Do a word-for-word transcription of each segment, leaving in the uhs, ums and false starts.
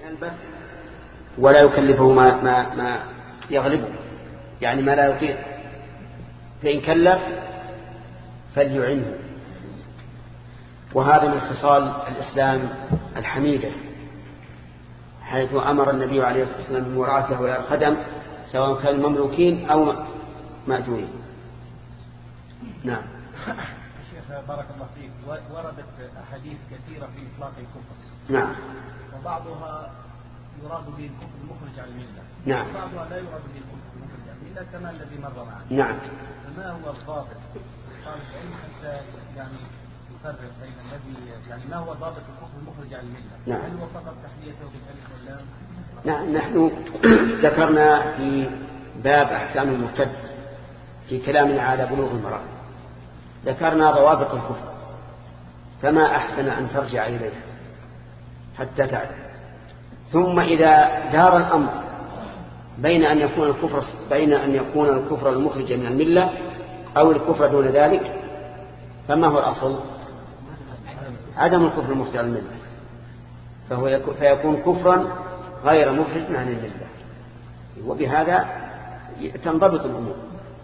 يلبس ولا يكلفه ما, ما, ما يغلبه، يعني ما لا يطيق، فإن كلف فليعنه. وهذا من خصال الإسلام الحميدة، حيث أمر النبي عليه الصلاة والسلام بمراعاة هؤلاء الخدم سواء كانوا مملوكين أو مأجورين. نعم. شيخ بارك الله فيك، وردت أحاديث كثيرة في إطلاق الكفر. نعم. وبعضها يراد به الكفر المخرج عن الملة. نعم. وبعضها لا يراد به الكفر المخرج عن الملة كما الذي مر معنا. نعم. فما هو الضابط؟ طالب العلم حتى يعني يفرق بين الذي يعني ما هو ضابط الكفر المخرج عن الملة؟ نعم. هل هو فقط تحليته بالألف واللام؟ نعم. نحن ذكرنا في باب أحكام المرتد في كلامنا على بلوغ المرام، ذكرنا ضوابط الكفر، فما أحسن أن ترجع إليه حتى تعلم. ثم إذا دار الأمر بين أن يكون الكفر بين أن يكون الكفر المخرج من الملة أو الكفر دون ذلك، فما هو الأصل؟ عدم الكفر المخرج عن الملة، فهو فيكون كفرا غير مخرج عن الملة، وبهذا تنضبط الأمور.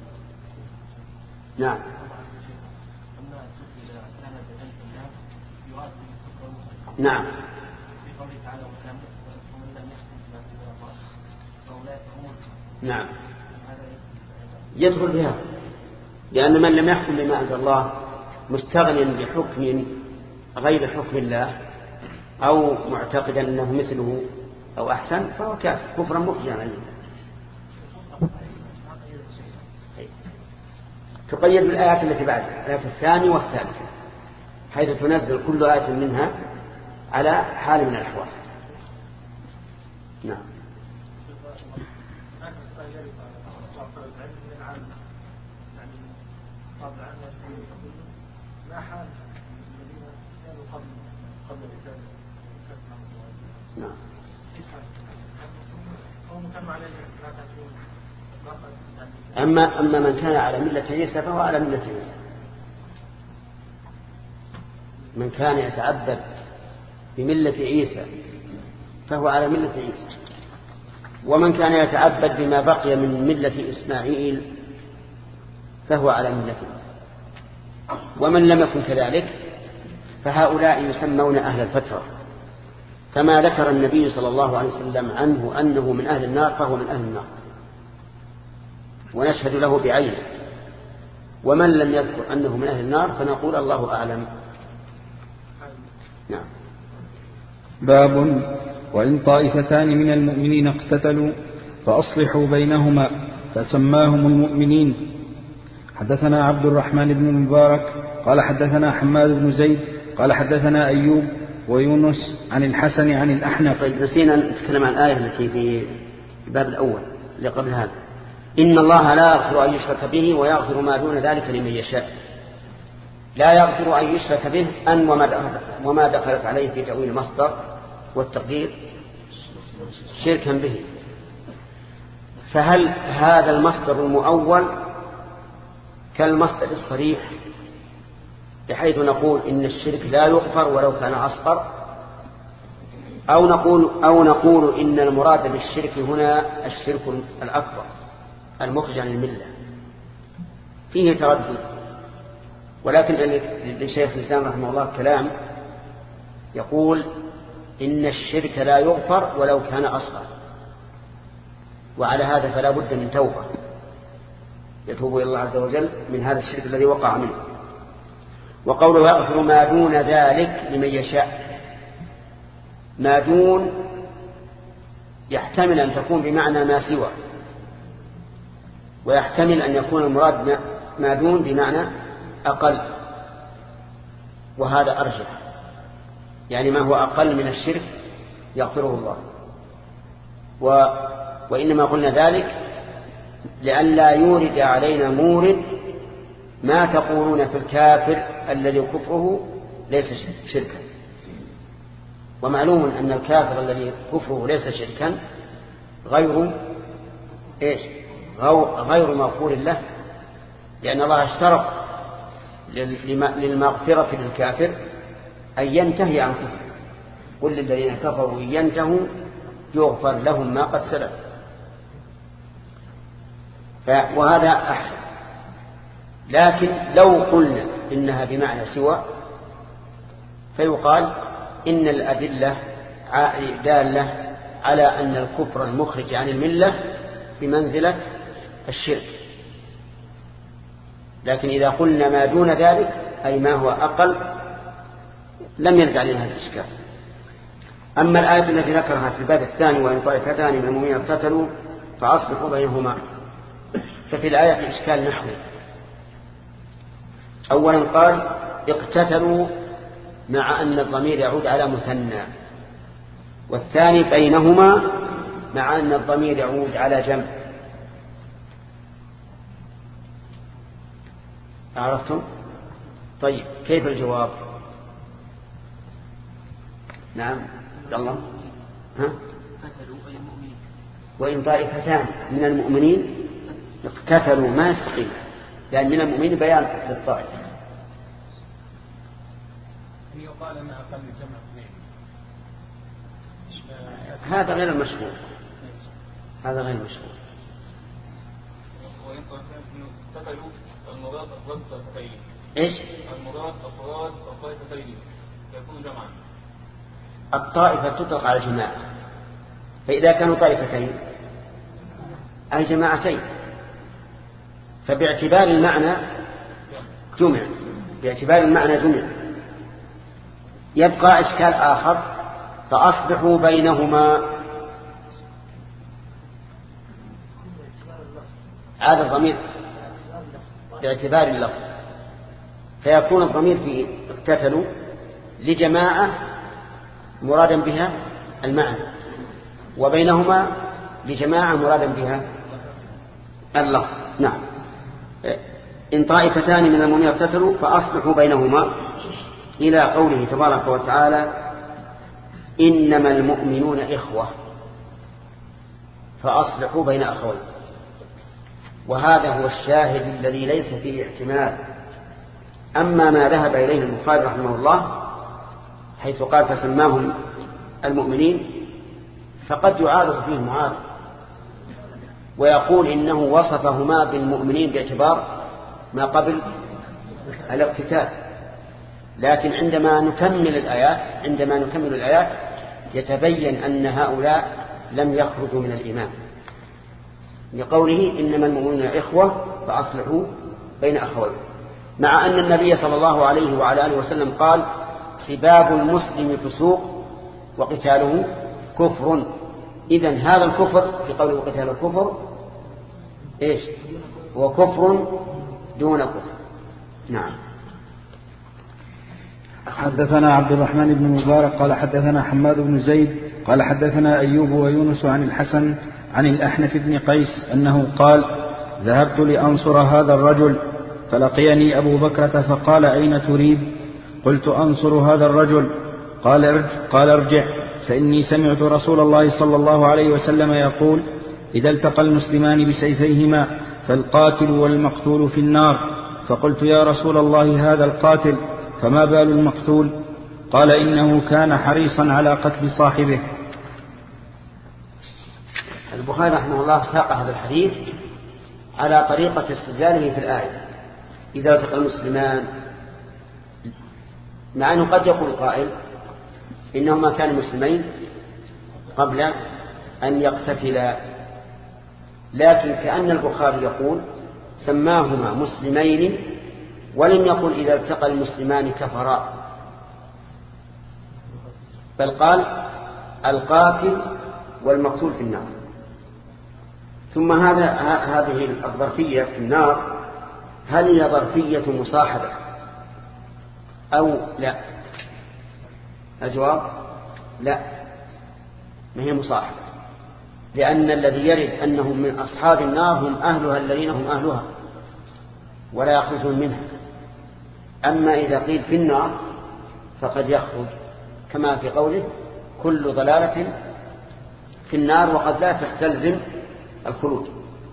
نعم. نعم. نعم. يدخل بها، لأن من لم يحكم بما أنزل الله مستغنيا بحكم غير حكم الله أو معتقدا أنه مثله أو أحسن فهو كافر كفرا مخرجا عن الله. تقيد بالآيات التي بعدها، الآيات الثانية والثالثة، حيث تنزل كل آية منها على حال من الأحوال. نعم. نعم. أما أما من كان على ملة عيسى فهو على ملة عيسى. من كان يتعبد بملة عيسى فهو على ملة عيسى، ومن كان يتعبد بما بقي من ملة إسماعيل فهو على ملته. ومن لم يكن كذلك فهؤلاء يسمون أهل الفترة، كما ذكر النبي صلى الله عليه وسلم عنه أنه من أهل النار فهو من أهل النار، ونشهد له بعينه. ومن لم يذكر أنه من أهل النار فنقول الله أعلم. نعم. باب وإن طائفتان من المؤمنين اقتتلوا فأصلحوا بينهما فسماهم المؤمنين. حدثنا عبد الرحمن بن المبارك قال حدثنا حماد بن زيد قال حدثنا أيوب ويونس عن الحسن عن الأحنف. طيب نسينا نتكلم عن الآية التي في الباب الأول اللي قبل هذا: إن الله لا يغفر أن يشرك به ويغفر ما دون ذلك لمن يشاء. لا يغفر أن يشرك به أن وما دخلت عليه في تأويل المصدر والتقدير شركا به. فهل هذا المصدر المؤول كالمصدر الصريح بحيث نقول إن الشرك لا يغفر ولو كان أصغر، أو نقول, أو نقول إن المراد بالشرك هنا الشرك الأكبر المخرج عن الملة؟ فيه تردد، ولكن لشيخ الإسلام رحمه الله كلام يقول إن الشرك لا يغفر ولو كان أصغر، وعلى هذا فلا بد من توبة يتوب إلى الله عز وجل من هذا الشرك الذي وقع منه. وقوله يغفر ما دون ذلك لمن يشاء، ما دون يحتمل أن تكون بمعنى ما سوى، ويحتمل أن يكون المراد ما دون بمعنى أقل، وهذا أرجح، يعني ما هو أقل من الشرك يغفره الله. و... وإنما قلنا ذلك لئلا يورد علينا مورد ما تقولون في الكافر الذي كفره ليس شركا. ومعلوم أن الكافر الذي كفره ليس شركا غير إيش؟ غير مغفور له، لأن الله اشترط للمغفرة للكافر أن ينتهي عن كفره. قل للذين كفروا ينتهوا يغفر لهم ما قد سلف. وهذا أحسن. لكن لو قلنا إنها بمعنى سوى فيقال إن الأدلة دالة على أن الكفر المخرج عن الملة بمنزلة الشرك. لكن إذا قلنا ما دون ذلك أي ما هو أقل لم يرد علينا هذا الإشكال. أما الآية التي ذكرها في الباب الثاني وإن طائفتان من المؤمنين اقتتلوا فأصلحوا بينهما، ففي الآية إشكال نحوي. أولا قال اقتتلوا مع أن الضمير يعود على مثنى، والثاني بينهما مع أن الضمير يعود على جمع. عرفتم؟ طيب كيف الجواب؟ نعم الله ها؟ وإن طائفتان من المؤمنين اقتتلوا ما يستقيم، لأن من المؤمنين بيان للطائفة. يقال أنها أقل من جمع اثنين. هذا غير المشهور، هذا غير المشهور. وإن اقتتلوا المراد أفراد طائفتين. إيش؟ المراد أفراد طائفتين يكون جمعا. الطائفة تطلق على الجماعة، فإذا كانوا طائفتين أي جماعتين فباعتبار المعنى جمع، باعتبار المعنى جمع. يبقى إشكال آخر فأصلحوا بينهما. هذا الضمير باعتبار اللفظ، فيكون الضمير في اقتتلوا لجماعة مرادا بها المعنى، وبينهما لجماعة مرادا بها اللفظ. نعم. إن طائفتان من المؤمنين اقتتلوا فأصلحوا بينهما إلى قوله تبارك وتعالى إنما المؤمنون إخوة فأصلحوا بين أخوين. وهذا هو الشاهد الذي ليس فيه احتمال. أما ما ذهب إليه البخاري رحمه الله حيث قال فسماهم المؤمنين فقد يعارض فيه معارض ويقول إنه وصفهما بالمؤمنين باعتبار ما قبل الاقتتال. لكن عندما نكمل الآيات عندما نكمل الآيات يتبين أن هؤلاء لم يخرجوا من الإيمان، لقوله إنما المؤمنون إخوة فأصلحوا بين أخوين، مع أن النبي صلى الله عليه وعلى آله وسلم قال سباب المسلم فسوق وقتاله كفر. إذن هذا الكفر في قوله قتال الكفر إيش هو؟ كفر دون كفر. نعم. حدثنا عبد الرحمن بن مبارك قال حدثنا حماد بن زيد قال حدثنا أيوب ويونس عن الحسن عن الأحنف بن قيس أنه قال ذهبت لأنصر هذا الرجل فلقيني أبو بكرة فقال أين تريد؟ قلت أنصر هذا الرجل. قال ارجع, قال ارجع فإني سمعت رسول الله صلى الله عليه وسلم يقول إذا التقى المسلمان بسيفيهما فالقاتل والمقتول في النار. فقلت يا رسول الله هذا القاتل فما بال المقتول؟ قال إنه كان حريصا على قتل صاحبه. البخاري رحمه الله ساق هذا الحديث على طريقة استدلاله في الآية إذا التقى المسلمان، مع أنه قد يقول قائل إنهما كانوا مسلمين قبل أن يقتتلا، لكن كأن البخاري يقول سماهما مسلمين ولم يقل إذا التقى المسلمان كفرا، بل قال القاتل والمقتول في النار. ثم هذا هذه الظرفية في النار هل هي ظرفية مصاحبة أو لا؟ الجواب لا، ما هي مصاحبة، لأن الذي يرد أنهم من أصحاب النار هم أهلها الذين هم أهلها ولا يخرجون منها. أما إذا قيل في النار فقد يخرج، كما في قوله كل ضلالة في النار وقد لا تستلزم الخلود.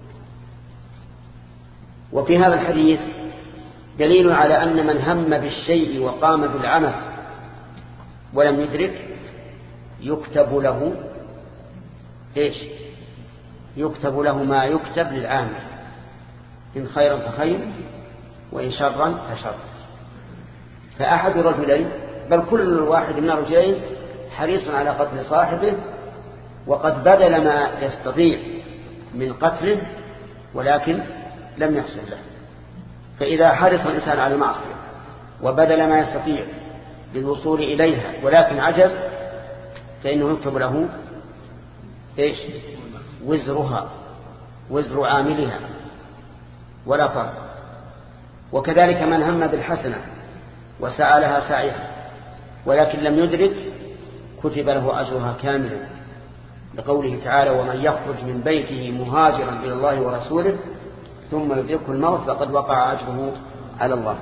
وفي هذا الحديث دليل على أن من هم بالشيء وقام بالعمل ولم يدرك يكتب له إيش يكتب له ما يكتب للعامل، إن خيرا فخير وإن شرا فشر. فأحد الرجلين بل كل واحد من الرجلين حريص على قتل صاحبه، وقد بذل ما يستطيع من قتله ولكن لم يحصل له. فإذا حرص الإنسان على المعصية وبذل ما يستطيع للوصول إليها ولكن عجز، فإنه يكتب له إيش وزرها وزر عاملها ولا فرق. وكذلك من هم بالحسنة وسعى لها سعيها ولكن لم يدرك كتب له أجرها كاملا، لقوله تعالى ومن يخرج من بيته مهاجرا إلى الله ورسوله ثم يدركه الموت فقد وقع أجره على الله.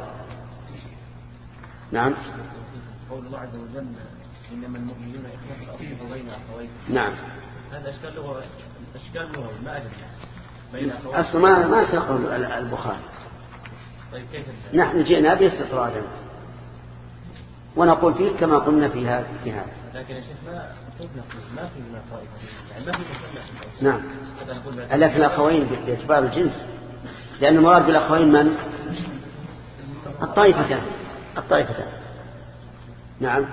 نعم. قول الله عز وجل إنما المؤمنون إخوة فأصلحوا بين أخويكم. نعم. هذا أشكال لغة أشكال لغة ما أدري بين أخويكم. أصلا ما ما سيقول البخاري. طيب كيف؟ نحن جئنا باستطرادا ونقول فيه كما قلنا في هذا في هذا. لكن يا شيخ ما كيف نقول ما في ما طائفة يعني ما في تسمع. نعم. لكن الأخوين باعتبار الجنس، لأن المراد بالأخوين من؟ الطائفتان الطائفتان. نعم.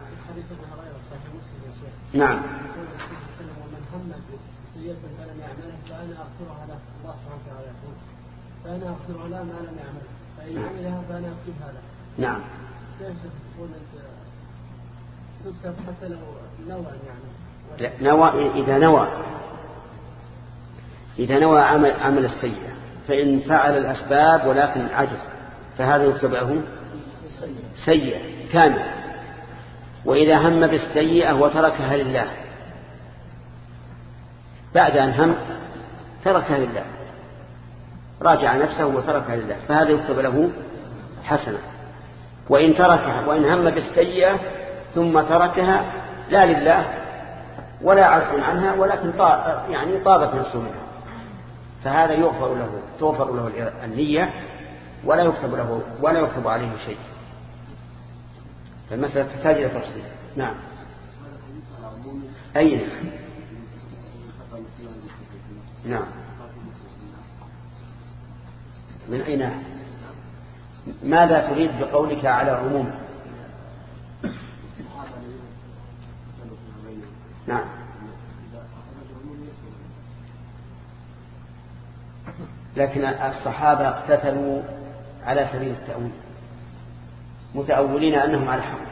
نعم. فأنا أغفر له ما لم يعمل فإن عملها فأنا أكتب هذا. نعم. كيف تكون تكتب حتى لو نوى يعني؟ نوى إذا نوى إذا نوى عمل عمل السيئة، فإن فعل الأسباب ولكن عجز فهذا يكتب له سيئة كاملة. وإذا هم بالسيئة وتركها لله بعد أن هم تركها لله راجع نفسه وتركها لله فهذا يكتب له حسنة. وإن تركها وإن هم بالسيئة ثم تركها لا لله ولا عجز عنها ولكن طاب يعني طابت نفسه منها فهذا يغفر له تغفر له النية ولا يكتب له ولا يكتب عليه شيء. فالمسألة تحتاج إلى تفصيل. نعم. أين؟ نعم. من أين؟ ماذا تريد بقولك على عموم؟ نعم. لكن الصحابة اقتتلوا على سبيل التأويل متأولين أنهم على حق،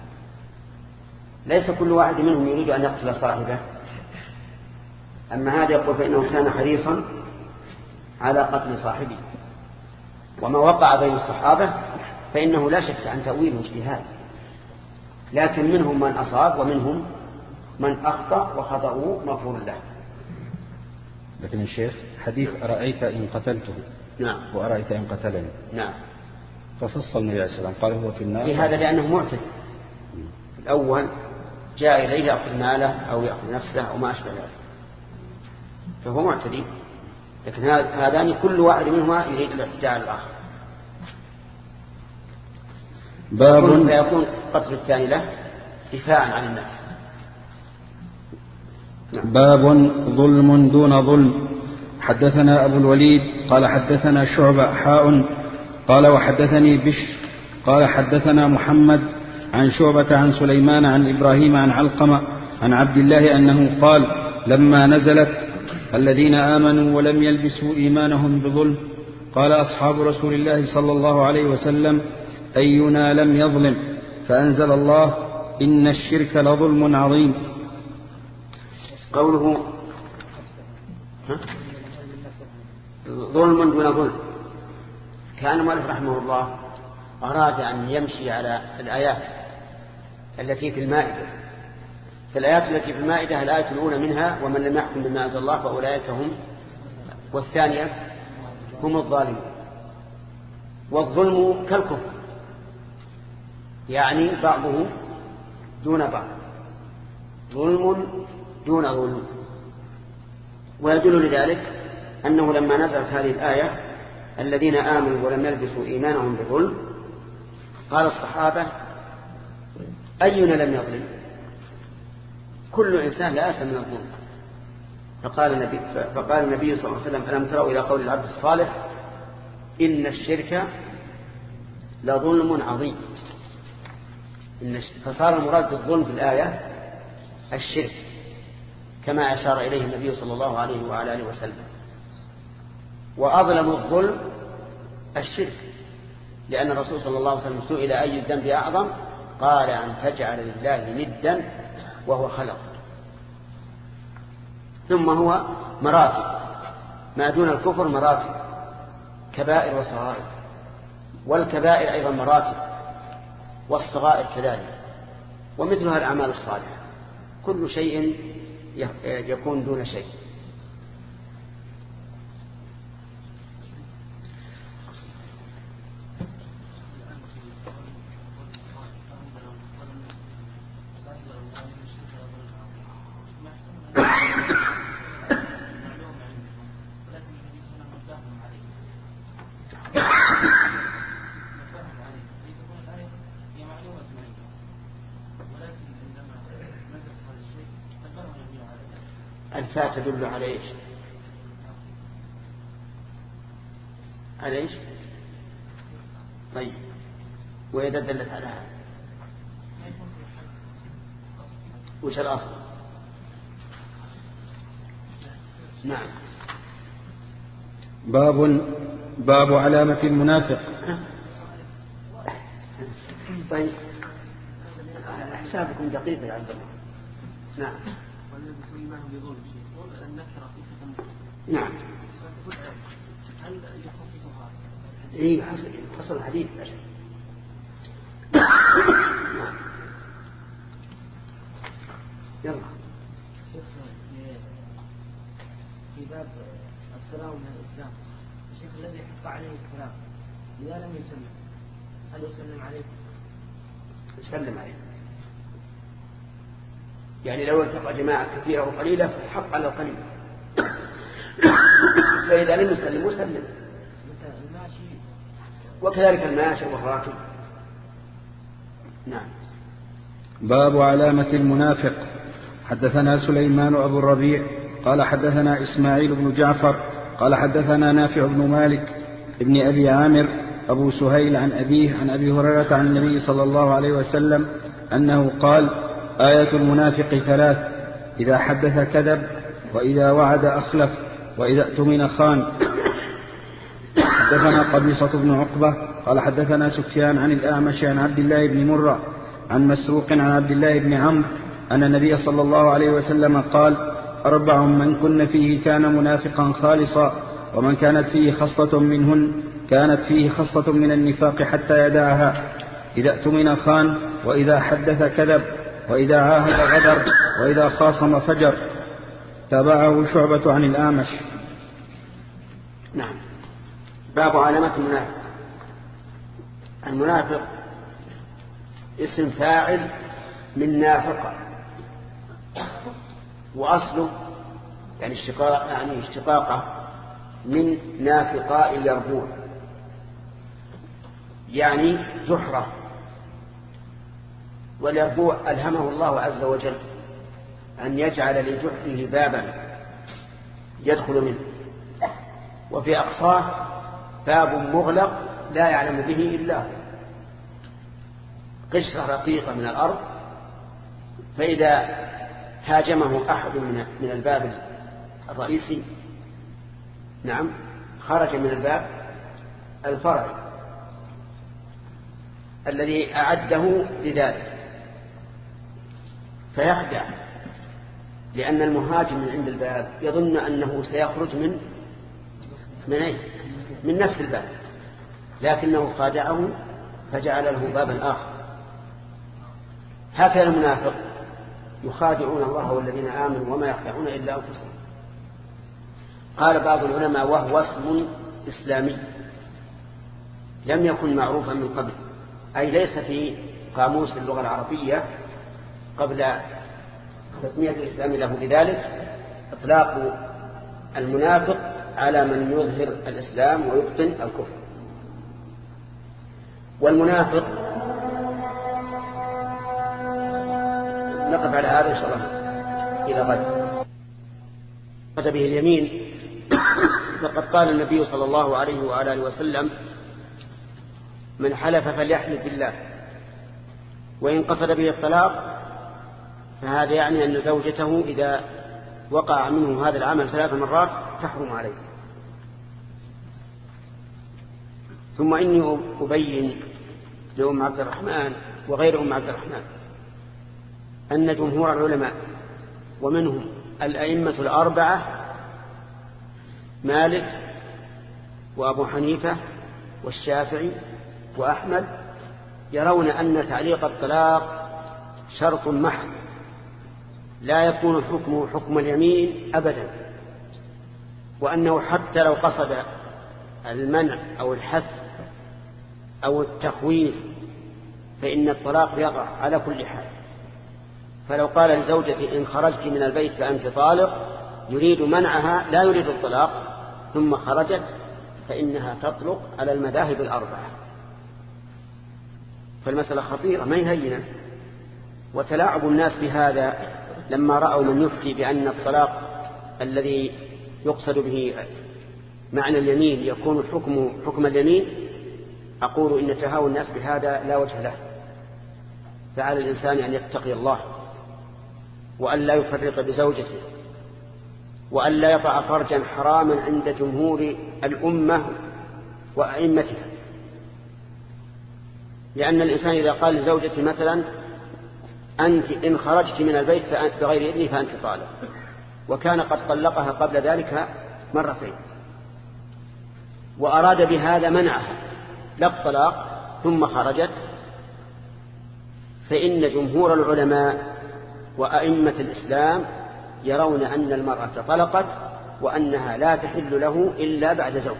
ليس كل واحد منهم يريد أن يقتل صاحبه. أما هذا يقول فإنه كان حريصا على قتل صاحبه. وما وقع بين الصحابة فإنه لا شك عن تأويل واجتهاد، لكن منهم من أصاب ومنهم من أخطأ وخطأه مغفور له. لكن الشيخ حديث أرأيت إن قتلته نعم وأرأيت إن قتلني نعم ففصل النبي عليه السلام قال هو في النار. لهذا لأنه معتد. الأول جاء إليه يأخذ ماله أو يأخذ نفسه أو ما أشبه ذلك فهو معتدي. لكن هذان كل واحد منهما يريد الاعتداء على الآخر. باب فيكون قتل الثاني له دفاعا عن الناس. نعم. باب ظلم دون ظلم. حدثنا أبو الوليد قال حدثنا شعبة حاء قال وحدثني بشر قال حدثنا محمد عن شعبة عن سليمان عن إبراهيم عن علقمة عن عبد الله أنه قال لما نزلت الذين آمنوا ولم يلبسوا إيمانهم بظلم قال أصحاب رسول الله صلى الله عليه وسلم أينا لم يظلم فأنزل الله إن الشرك لظلم عظيم. قوله ظلم دون ظلم كان المؤلف رحمه الله أراد أن يمشي على الآيات التي في المائدة. فالآيات التي في المائدة الآية الأولى منها ومن لم يحكم بما أنزل الله فأولئك هم، والثانية هم الظالمون. والظلم كالكفر يعني بعضه دون بعض، ظلم دون ظلم. ويدل لذلك أنه لما نزلت هذه الآية الذين آمنوا ولم يلبسوا إيمانهم بظلم قال الصحابة أينا لم يظلم؟ كل إنسان لا يأس من الظلم فقال النبي, فقال النبي صلى الله عليه وسلم ألم تروا إلى قول العبد الصالح إن الشرك لظلم عظيم. فصار المراد بالظلم في الآية الشرك كما أشار إليه النبي صلى الله عليه وعلى آله وسلم. وأظلم الظلم الشرك، لأن الرسول صلى الله عليه وسلم سئل أي الذنب أعظم قال أن تجعل لله ندا وهو خلق. ثم هو مراتب، ما دون الكفر مراتب، كبائر وصغائر، والكبائر أيضا مراتب والصغائر كذلك، ومثلها الأعمال الصالحة، كل شيء يكون دون شيء. الفاء تدل على ايش؟ على ايش؟ طيب، وإذا دلت على هذا وش الأصل؟ نعم. باب باب علامة المنافق. طيب، حسابكم دقيق يا عبد الله. نعم. نعم. هل يخصصها؟ اي حصل الحديث. يلا. في باب السلام من الإسلام، الشيخ الذي حق عليه السلام إذا لم يسلم هل يسلم عليه؟ يسلم عليه، يعني لو التقى جماعة كثيرة وقليلة فحق على القليل، فإذا لم يسلم سلم. وكذلك الماشي والراكب. نعم. باب علامة المنافق. حدثنا سليمان أبو الربيع قال حدثنا إسماعيل بن جعفر قال حدثنا نافع بن مالك ابن أبي عامر أبو سهيل عن أبيه عن أبي هريرة عن النبي صلى الله عليه وسلم أنه قال آية المنافق ثلاث: إذا حدث كذب، وإذا وعد أخلف، وإذا اؤتمن خان. حدثنا قبيصة بن عقبة قال حدثنا سفيان عن الأعمش عن عبد الله بن مرة عن مسروق عن عبد الله بن عمرو أن النبي صلى الله عليه وسلم قال: أربع من كن فيه كان منافقا خالصا، ومن كانت فيه خصلة منهن كانت فيه خصلة من النفاق حتى يدعها: إذا اؤتمن خان، وإذا حدث كذب، وإذا عاهد غدر، وإذا خاصم فجر. تابعه شعبة عن الأعمش. نعم. باب علامة المنافق. المنافق اسم فاعل من نافقة، وأصله يعني اشتقاق يعني اشتقاقه من نافقاء يربوع، يعني زحرة. واليربوع ألهمه الله عز وجل أن يجعل لجحره بابا يدخل منه، وفي أقصاه باب مغلق لا يعلم به إلا هو، قشرة رقيقة من الأرض، فإذا هاجمه أحد من الباب الرئيسي نعم خرج من الباب الفرعي الذي أعده لذلك، فيخدع، لأن المهاجم من عند الباب يظن أنه سيخرج من من أين؟ من نفس الباب، لكنه خادعه فجعل له بابا آخر. هكذا المنافق يخادعون الله والذين آمنوا وما يخدعون إلا أنفسهم. قال بعض العلماء: وهو اسم إسلامي لم يكن معروفا من قبل، أي ليس في قاموس اللغة العربية قبل تسمية الإسلام له بذلك إطلاق المنافق على من يظهر الإسلام ويبطن الكفر. والمنافق نقف على هذا إن شاء الله إلى غد. قد به اليمين فقد قال النبي صلى الله عليه وعلى آله وسلم من حلف فليحلف بالله، وإن قصد به الطلاق فهذا يعني أن زوجته إذا وقع منه هذا العمل ثلاث مرات تحرم عليه. ثم إني أبين لأم عبد الرحمن وغير أم عبد الرحمن أن جمهور العلماء ومنهم الأئمة الأربعة مالك وأبو حنيفة والشافعي وأحمد يرون أن تعليق الطلاق شرط محض لا يكون حكمه حكم اليمين أبدا، وأنه حتى لو قصد المنع أو الحث أو التخويف فإن الطلاق يقع على كل حال. فلو قال لزوجتي إن خرجت من البيت فأنت طالق يريد منعها لا يريد الطلاق ثم خرجت فإنها تطلق على المذاهب الأربعة. فالمسألة خطيرة ما يهينة، وتلاعب الناس بهذا لما رأوا من يفتي بأن الطلاق الذي يقصد به معنى اليمين يكون حكم حكم اليمين. أقول إن تهاون الناس بهذا لا وجه له، فعلى الإنسان أن يتقي الله وأن لا يفرط بزوجته وأن لا يطع فرجا حراما عند جمهور الأمة وأئمتها. لأن الإنسان إذا قال لزوجته مثلا أنت إن خرجت من البيت بغير إذني فأنت طالق، وكان قد طلقها قبل ذلك مرتين وأراد بهذا منعها لا الطلاق ثم خرجت، فإن جمهور العلماء وأئمة الإسلام يرون أن المرأة طلقت وأنها لا تحل له إلا بعد زوج.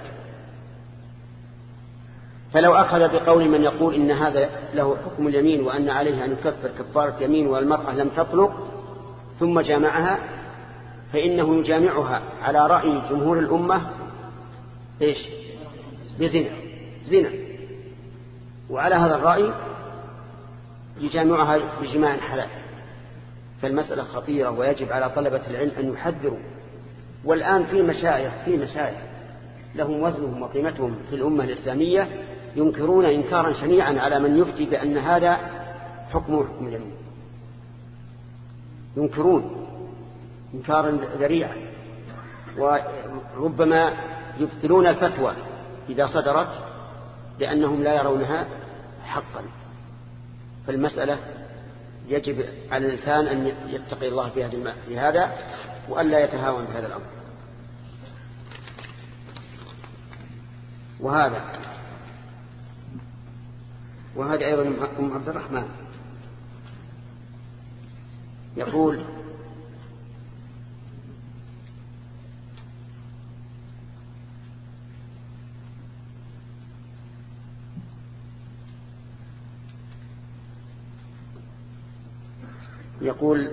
فلو أخذ بقول من يقول إن هذا له حكم اليمين وأن عليه أن يكفر كفارة يمين والمرأة لم تطلق ثم جامعها فإنه يجامعها على رأي جمهور الأمة إيش؟ بزنا زنا، وعلى هذا الرأي يجامعها بجماع حلال. فالمسألة خطيرة ويجب على طلبة العلم أن يحذروا. والآن في مشايخ في مشايخ لهم وزنهم وقيمتهم في الأمة الإسلامية ينكرون إنكارا شنيعا على من يفتي بأن هذا حكمه حكم اليمين، ينكرون إنكارا ذريعا، وربما يبطلون الفتوى إذا صدرت لأنهم لا يرونها حقا. فالمسألة يجب على الإنسان أن يتقي الله في هذا وأن لا يتهاون بهذا الأمر. وهذا وهذا أيضا أم عبد الرحمن يقول يقول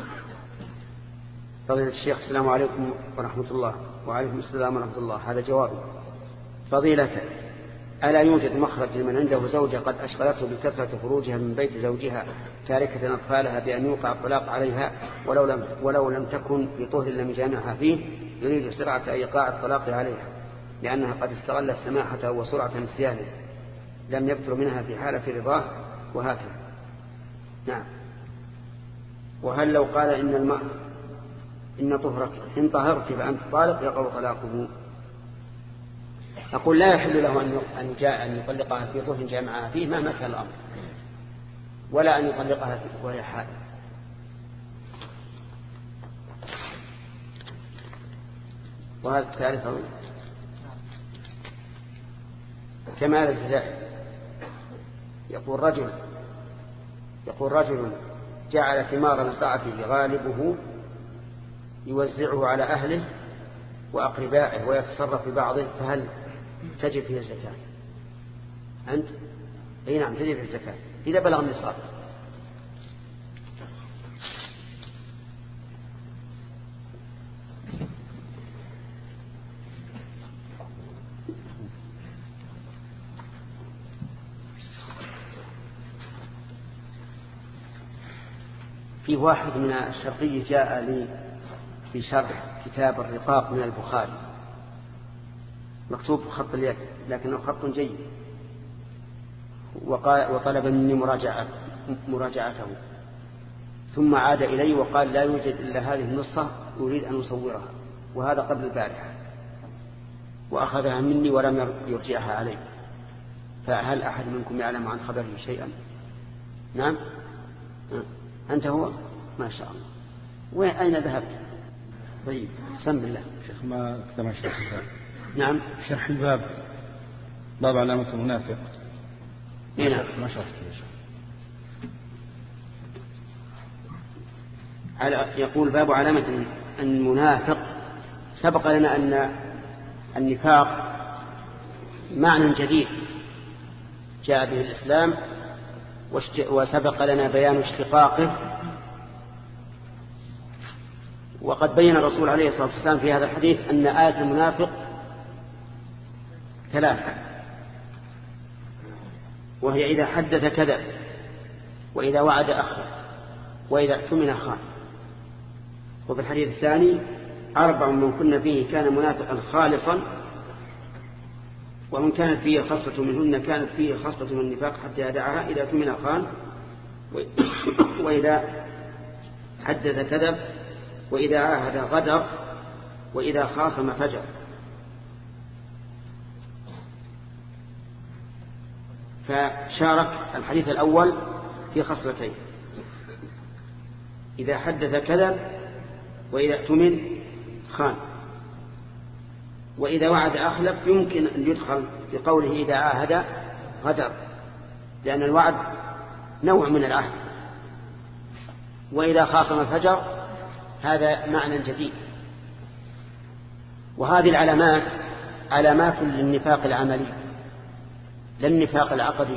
فضيلة الشيخ السلام عليكم ورحمة الله. وعليكم السلام ورحمة الله. هذا جوابي. فضيلة ألا يوجد مخرج لمن عنده زوجة قد أشغلته بكثرة خروجها من بيت زوجها تاركة أطفالها بأن يوقع الطلاق عليها ولو لم, ولو لم تكن في طهر لم يجامعها فيه يريد سرعة إيقاع الطلاق عليها لأنها قد استغلت سماحته وسرعة نسيانه لم يبتر منها في حالة رضاه وهكذا. نعم. وهل لو قال إن الماء إن طهرك إن طهرت فأنت طالق يقع طلاقه؟ أقول لا يحل له أن جاء أن يطلقها في طهر جامعها فيه مهما كان الأمر، ولا أن يطلقها وهي حائض. وهذا الثالث كمال الجزاء. يقول رجل يقول رجل جعل ثمار مساعته غالبه يوزعه على أهله وأقربائه ويتصرف ببعضه، فهل تجب فيه الزكاة؟ أنت؟ أي نعم تجب فيه الزكاة إذا بلغ النصاب. في واحد من الشرقية جاء لي في شرح كتاب الرقاق من البخاري، مكتوب بخط اليد لكنه خط جيد، وقال وطلب مني مراجعة مراجعته، ثم عاد إلي وقال لا يوجد إلا هذه النسخة أريد أن أصورها، وهذا قبل البارحة، وأخذها مني ولم يرجعها علي. فهل أحد منكم يعلم عن خبره شيئا؟ نعم أنت هو؟ ما شاء الله. وين أين ذهبت؟ طيب سم بالله. شيخ ما كتب شرح الباب. نعم شرح الباب باب علامة المنافق. نعم ما شرحت يا شيخ. يقول باب علامة المنافق. سبق لنا أن النفاق معنى جديد جاء به الإسلام، وسبق لنا بيان اشتقاقه، وقد بين الرسول عليه الصلاة والسلام في هذا الحديث أن آية المنافق ثلاثة، وهي إذا حدث كذب، وإذا وعد أخلف، وإذا اؤتمن خان. وفي الحديث الثاني أربع من كنا فيه كان منافقا خالصا، ومن كانت فيه خصلة منهن كانت فيه خصلة من النفاق حتى يدعها، إذا اؤتمن خان، وإذا حدث كذب، وإذا عاهد غدر، وإذا خاصم فجر. فشارك الحديث الأول في خصلتين: إذا حدث كذب، وإذا اؤتمن خان، وإذا وعد أخلف. يمكن أن يدخل في قوله إذا عاهد غدر، لأن الوعد نوع من العهد. وإذا خاصم فجر، هذا معنى جديد. وهذه العلامات علامات للنفاق العملي لا النفاق العقدي،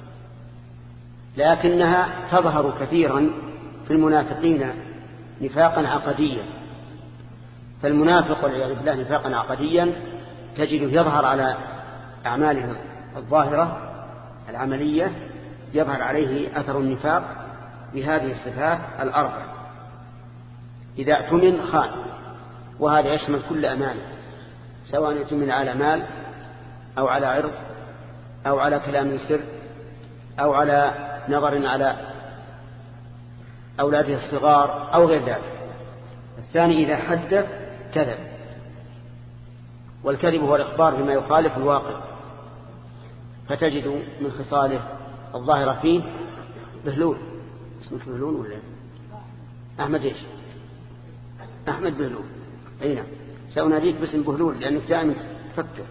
لكنها تظهر كثيرا في المنافقين نفاقا عقديا. فالمنافق والعياذ بالله نفاقا عقديا تجده يظهر على أعماله الظاهرة العملية، يظهر عليه أثر النفاق بهذه الصفات الأربع: إذا اؤتمن خان، وهذا يشمل كل أمانة، سواء اؤتمن على مال أو على عرض أو على كلام سر أو على نظر على أولاده الصغار أو غير ذلك. الثاني إذا حدث كذب، والكذب هو الإخبار بما يخالف الواقع، فتجد من خصاله الظاهرة فيه بهلول. اسمك بهلول ولا أحمد؟ إيش أحمد بهلول؟ أي نعم، سأناديك باسم بهلول لأنك دائما تفكر.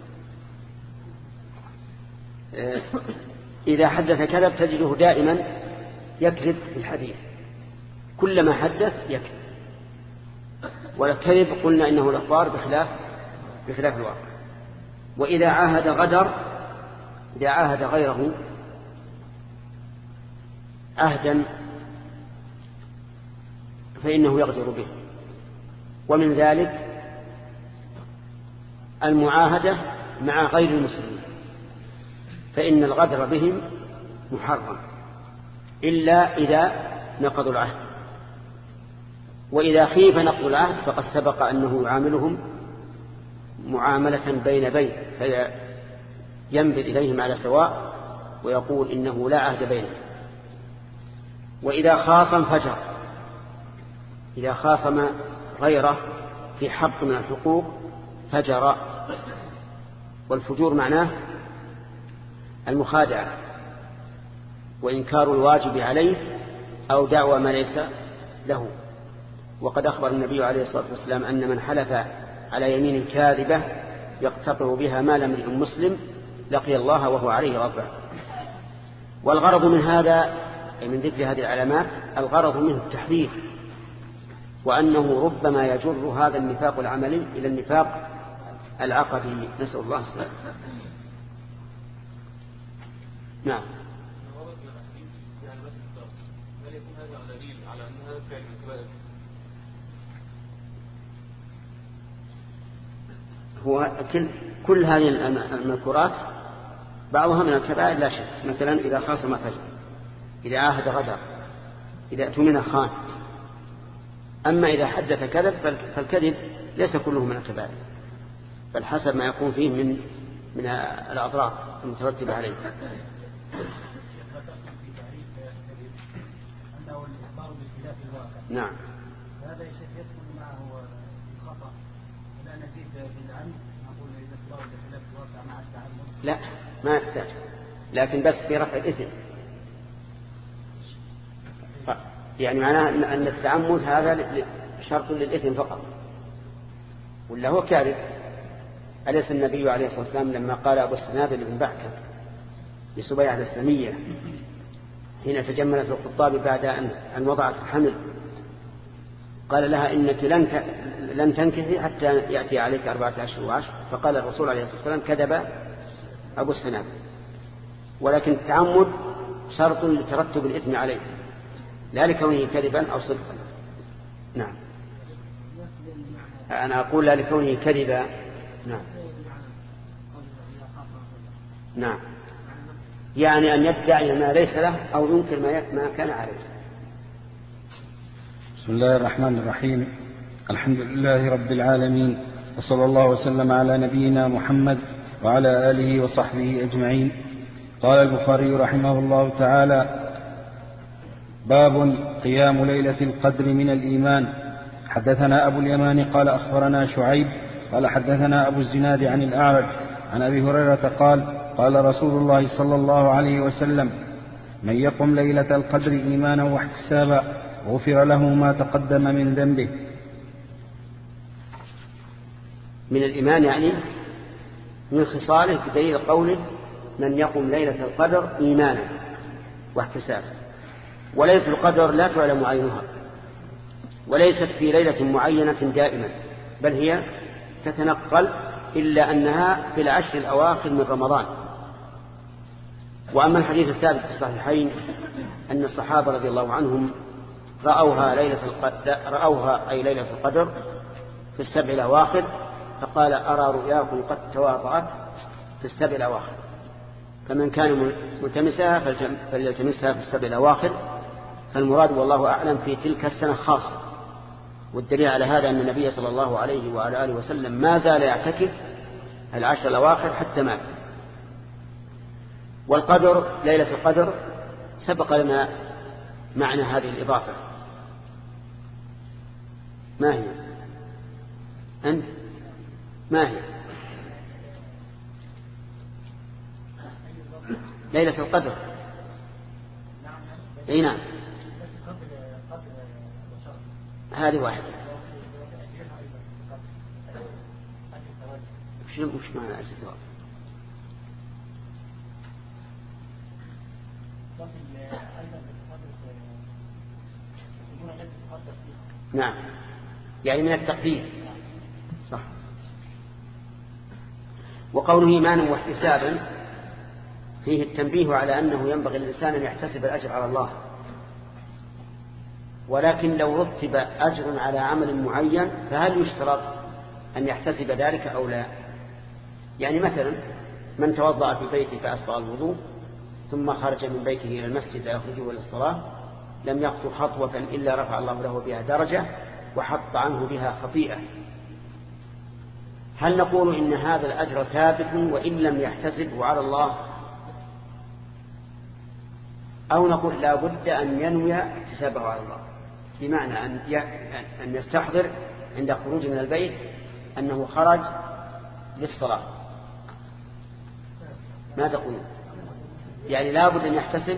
إذا حدث كذب تجده دائما يكذب في الحديث، كلما حدث يكذب. والكذب قلنا إنه الإخبار بخلاف بخلاف الواقع. وإذا عاهد غدر، إذا عاهد غيره عهدا فإنه يغدر به. ومن ذلك المعاهدة مع غير المسلمين، فإن الغدر بهم محرم إلا إذا نقضوا العهد. وإذا خيف نقض العهد فقد سبق أنه يعاملهم معاملة بين بين، فينبذ إليهم على سواء ويقول إنه لا عهد بينهم. وإذا خاصم فجر، إذا خاصم غيره في حق من الحقوق فجر. والفجور معناه المخادعة وإنكار الواجب عليه أو دعوى ما ليس له. وقد أخبر النبي عليه الصلاة والسلام أن من حلف على يمين كاذبة يقتطع بها مال امرئ مسلم لقي الله وهو عليه غضبان. والغرض من هذا، من ذكر هذه العلامات، الغرض منه التحذير، وأنه ربما يجر هذا النفاق العملي إلى النفاق العقدي، نسأل الله السلامة. نعم. هو كل, كل هذه المذكورات بعضها من الكبائر لا شك. مثلا إذا خاصم فجر، إذا عاهد غدر، إذا اؤتمن خان، أما إذا حدث كذب فالكذب ليس كله من الكبائر، بل حسب ما يكون فيه من من الأضرار المترتبة عليه. نعم. هذا الشيء يدخل معه الخطأ، لا نزيد بالعمد نقول إذا الإخبار بخلاف الواقع مع التعمد؟ لا، ما يحتاج، لكن بس في رفع الإثم. يعني معناه أن التعمد هذا شرط للإثم فقط، ولا هو كاذب. أليس النبي عليه الصلاة والسلام لما قال أبو السنابل بن بحكة لسبيعة الأسلمية حين تجملت الخطاب بعد أن وضعت الحمل قال لها إنك لن لن تنكحي حتى يأتي عليك أربعة أشهر وعشر، فقال الرسول عليه الصلاة والسلام كذب أبو السنابل. ولكن التعمد شرط لترتب الإثم عليه، لا لكونه كذبا أو صدقا. نعم، أنا أقول لا لكونه كذبا. نعم نعم، يعني أن يدعي ما ليس له أو ينكر ما كان عليه. بسم الله الرحمن الرحيم. الحمد لله رب العالمين، وصلى الله وسلم على نبينا محمد وعلى آله وصحبه أجمعين. قال البخاري رحمه الله تعالى: باب قيام ليلة القدر من الإيمان. حدثنا أبو اليمان قال أخبرنا شعيب قال حدثنا أبو الزناد عن الأعرج عن أبي هريرة قال: قال رسول الله صلى الله عليه وسلم: من يقم ليلة القدر إيمانا واحتسابا غفر له ما تقدم من ذنبه. من الإيمان يعني من خصاله بدليل قوله: من يقم ليلة القدر إيمانا واحتسابا. وليلة القدر لا تعلم عينها، وليست في ليلة معينة دائما، بل هي تتنقل، إلا أنها في العشر الأواخر من رمضان. وأما الحديث الثابت في الصحيحين أن الصحابة رضي الله عنهم رأوها ليلة القدر، رأوها أي ليلة القدر في السبع الأواخر، فقال: أرى رؤياكم قد تواطأت في السبع الأواخر، فمن كان ملتمسها فليلتمسها في السبع الأواخر. فالمراد والله أعلم في تلك السنة خاصة. والدليل على هذا أن النبي صلى الله عليه وعلى آله وسلم ما زال يعتكف العشر الأواخر حتى مات. والقدر ليلة القدر سبق لنا معنى هذه الإضافة. ما هي؟ أنت ما هي؟ ليلة القدر. اي نعم، هذه واحدة. شنو مش معنى أجل الثواب؟ نعم، يعني من التقدير، صح. وقوله إيمانا واحتسابا فيه التنبيه على أنه ينبغي للإنسان أن يحتسب الأجر على الله، ولكن لو رتب أجر على عمل معين فهل يشترط أن يحتسب ذلك أو لا؟ يعني مثلا من توضأ في بيته فأسبغ الوضوء ثم خرج من بيته إلى المسجد يخرجه إلى الصلاة لم يخطو خطوة إلا رفع الله له بها درجة وحط عنه بها خطيئة. هل نقول إن هذا الأجر ثابت وإن لم يحتسبه على الله، أو نقول لا بد أن ينوي احتسابه على الله، بمعنى أن يستحضر عند خروج من البيت أنه خرج للصلاة؟ ما تقول؟ يعني لا بد أن يحتسب؟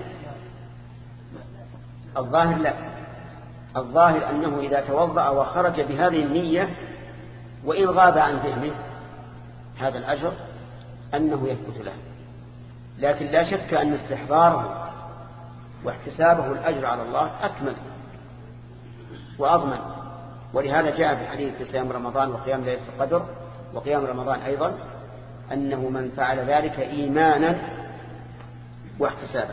الظاهر لا، الظاهر أنه إذا توضأ وخرج بهذه النية وإن غاب عن ذهنه هذا الأجر أنه يثبت له، لكن لا شك أن استحضاره واحتسابه الأجر على الله أكمل وأضمن. ولهذا جاء في حديث في صيام رمضان وقيام ليلة القدر وقيام رمضان أيضا أنه من فعل ذلك إيمانا واحتسابا.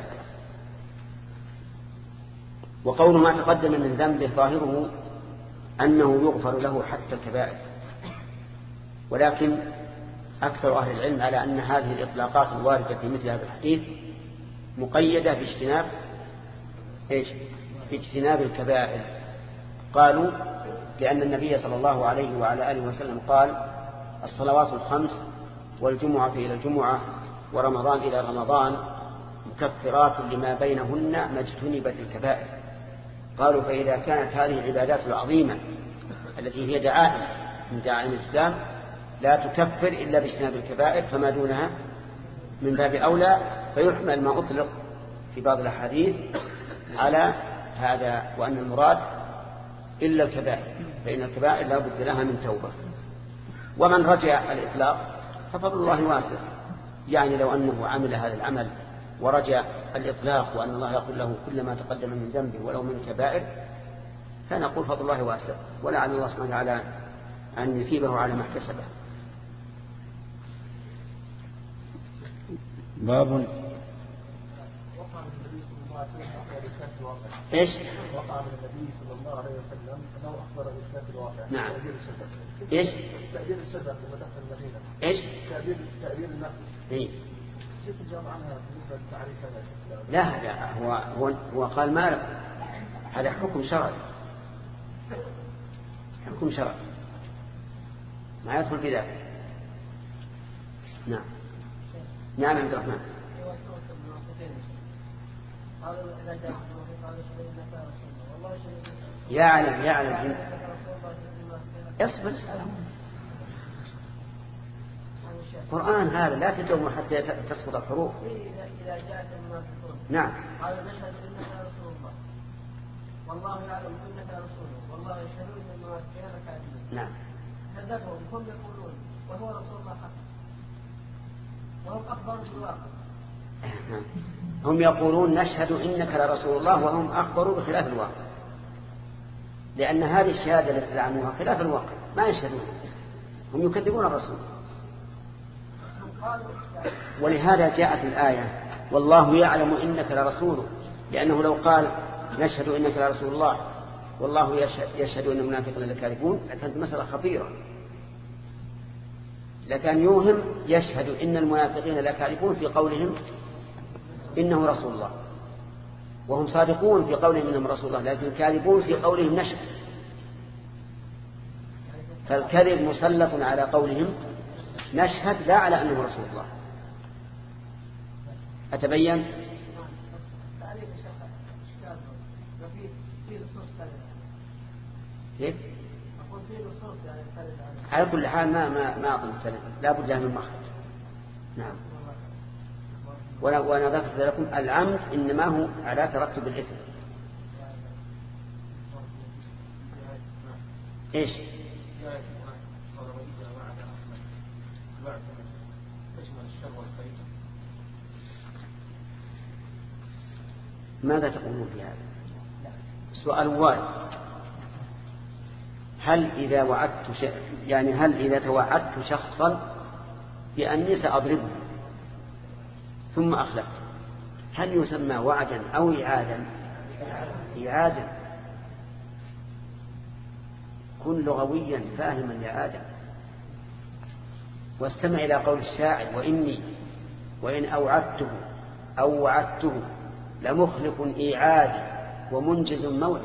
وقول ما تقدم من ذنبه ظاهره أنه يغفر له حتى الكبائر، ولكن أكثر أهل العلم على أن هذه الإطلاقات الواردة في مثل هذا الحديث مقيدة باجتناب إيش؟ باجتناب الكبائر. قالوا لأن النبي صلى الله عليه وعلى آله وسلم قال الصلوات الخمس والجمعة إلى الجمعة ورمضان إلى رمضان مكفرات لما بينهن ما اجتنبت الكبائر. قالوا فإذا كانت هذه العبادات العظيمة التي هي دعائم من دعائم الإسلام لا تكفر إلا باجتناب الكبائر فما دونها من باب أولى، فيحمل ما أطلق في بعض الأحاديث على هذا، وأن المراد إلا الكبائر، فإن الكبائر لا بد لها من توبة. ومن رجع الإطلاق ففضل الله واسع، يعني لو أنه عمل هذا العمل ورجع الإطلاق وأن الله يقول له كل ما تقدم من ذنبه ولو من كبائر فنقول فضل الله واسع، ولعل الله سبحانه وتعالى أن يثيبه على ما احتسبه. باب ايش؟ وقع من النبي صلى الله عليه وسلم انه اخبر بالكافر الواقع. نعم. تأدير الشجر. ايش؟ تأدير الشجر لما دخل المدينة. ايش؟ تأدير تأدير النفس. ايه؟ كيف الجواب عنها بالنسبة للتعريف هذا؟ لا لا هو هو هو قال ما له. هذا حكم شرعي. حكم شرعي. ما يدخل في ذلك. نعم. نعم عبد الرحمن. يعلم يعلم يصبر. القرآن هذا لا تجاوب حتى تسقط الحروف. نعم. قالوا نشهد انك رسول الله والله يعلم انك رسوله والله يشهد ان المنافقين لكاذبون. نعم. كذبهم هم يقولون وهو رسول الله حق وهم اخبروا بالواقع. هم يقولون نشهد إنك لرسول الله وهم أخبروا بخلاف الواقع، لأن هذه الشهادة التي زعموها خلاف الواقع، ما يشهدون، هم يكذبون الرسول. ولهذا جاءت الآية والله يعلم إنك لرسوله، لأنه لو قال نشهد إنك لرسول الله والله يشهد إن المنافقين لكاذبون لكانت مسألة خطيرة، لكن يوهم يشهد إن المنافقين لكاذبون في قولهم إنه رسول الله، وهم صادقون في قولهم إنهم رسول الله، لكن كاذبون في قولهم نشهد. فالكذب مسلط على قولهم نشهد لا على أنه رسول الله. أتبين؟ كيف؟ على كل حال ما ما ما أظن لا بد من مخرج. نعم. وأنا ذكرت لكم العمد إنما هو على ترتب الإثم. إيش؟ ماذا تقولون في هذا؟ سؤال وارد. هل إذا وعدت ش... يعني هل إذا توعدت شخصا بأني سأضربه ثم أخلفت هل يسمى وعدا أو إعادا؟ إعادا. كن لغويا فاهما لعادا، واستمع إلى قول الشاعر وإني وإن أوعدته أو وعدته لمخلف إيعادي ومنجز موعدي.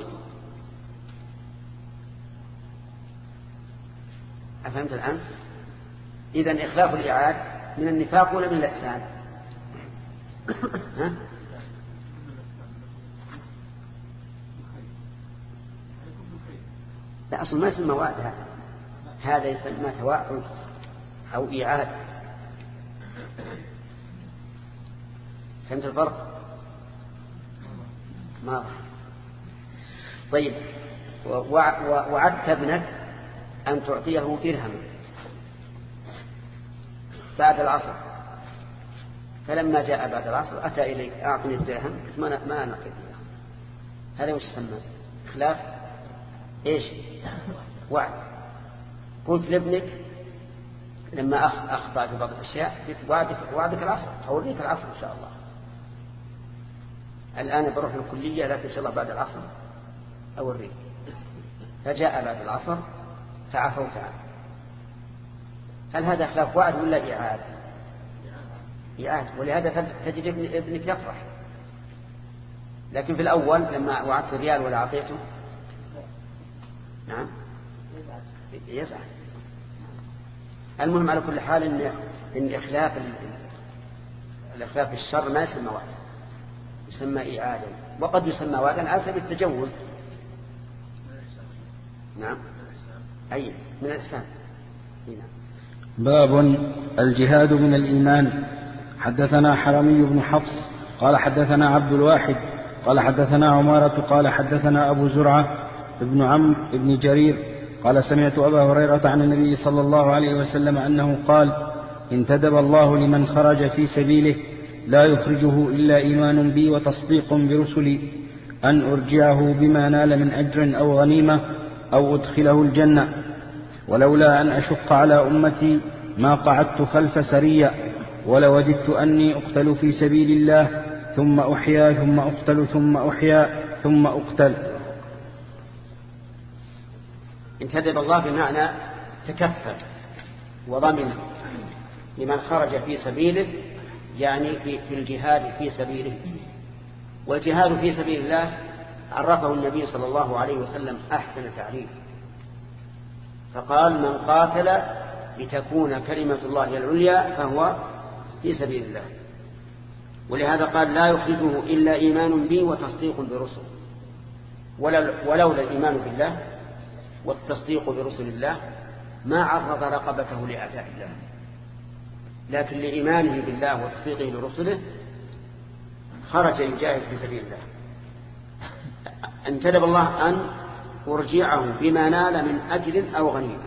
أفهمت الآن؟ إذن إخلاف الإعاد من النفاق ولا من الإحسان؟ ها؟ لا أصل ما يسمى وعد، هذا هذا يسمى توعد أو إيعاد. فهمت الفرق؟ ما طيب. وعدت ابنك أن تعطيه درهم بعد العصر، فلما جاء بعد العصر أتى إليك أعطني الدرهم، ما ما نقيت. هذا وش يسمى؟ خلاف إيش؟ وعد. قلت لابنك لما أخطأ في بعض الأشياء قلت وعدك وعدك العصر، أوريك العصر إن شاء الله. الآن بروح الكلية لكن إن شاء الله بعد العصر أوريك. فجاء بعد العصر فعفوت عنه. هل هذا خلاف وعد ولا إعادة؟ إعادة. ولهذا تجد ابنك يفرح. لكن في الأول لما وعدت ريال ولا أعطيته، نعم يزعل. المهم على كل حال إن إن إخلاف الإخلاف الشر ما يسمى وعدا، يسمى إعادة، وقد يسمى وعدا على سبيل التجوز. نعم أي من الإحسان. باب الجهاد من الإيمان. حدثنا حرمي بن حفص قال حدثنا عبد الواحد قال حدثنا عمارة قال حدثنا أبو زرعة ابن عمرو ابن جرير قال سمعت أبا هريرة عن النبي صلى الله عليه وسلم أنه قال انتدب الله لمن خرج في سبيله لا يخرجه إلا إيمان بي وتصديق برسلي أن أرجعه بما نال من أجر أو غنيمة أو أدخله الجنة، ولولا أن أشق على أمتي ما قعدت خلف سرية، ولوددت أني أقتل في سبيل الله ثم أحيا ثم أقتل ثم أحيا ثم أقتل. انتدب الله بمعنى تكفل وضمن لمن خرج في سبيله، يعني في, في الجهاد في سبيله. والجهاد في سبيل الله عرفه النبي صلى الله عليه وسلم أحسن تعريف، فقال من قاتل لتكون كلمة الله العليا فهو في سبيل الله. ولهذا قال لا يخرجه إلا إيمان بي وتصديق برسل، ولولا الإيمان بالله والتصديق برسل الله ما عرض رقبته لأعداء الله، لكن لإيمانه بالله وتصديقه برسله خرج يجاهد في سبيل الله. انتدب الله أن أرجعه بما نال من أجر أو غنيمة.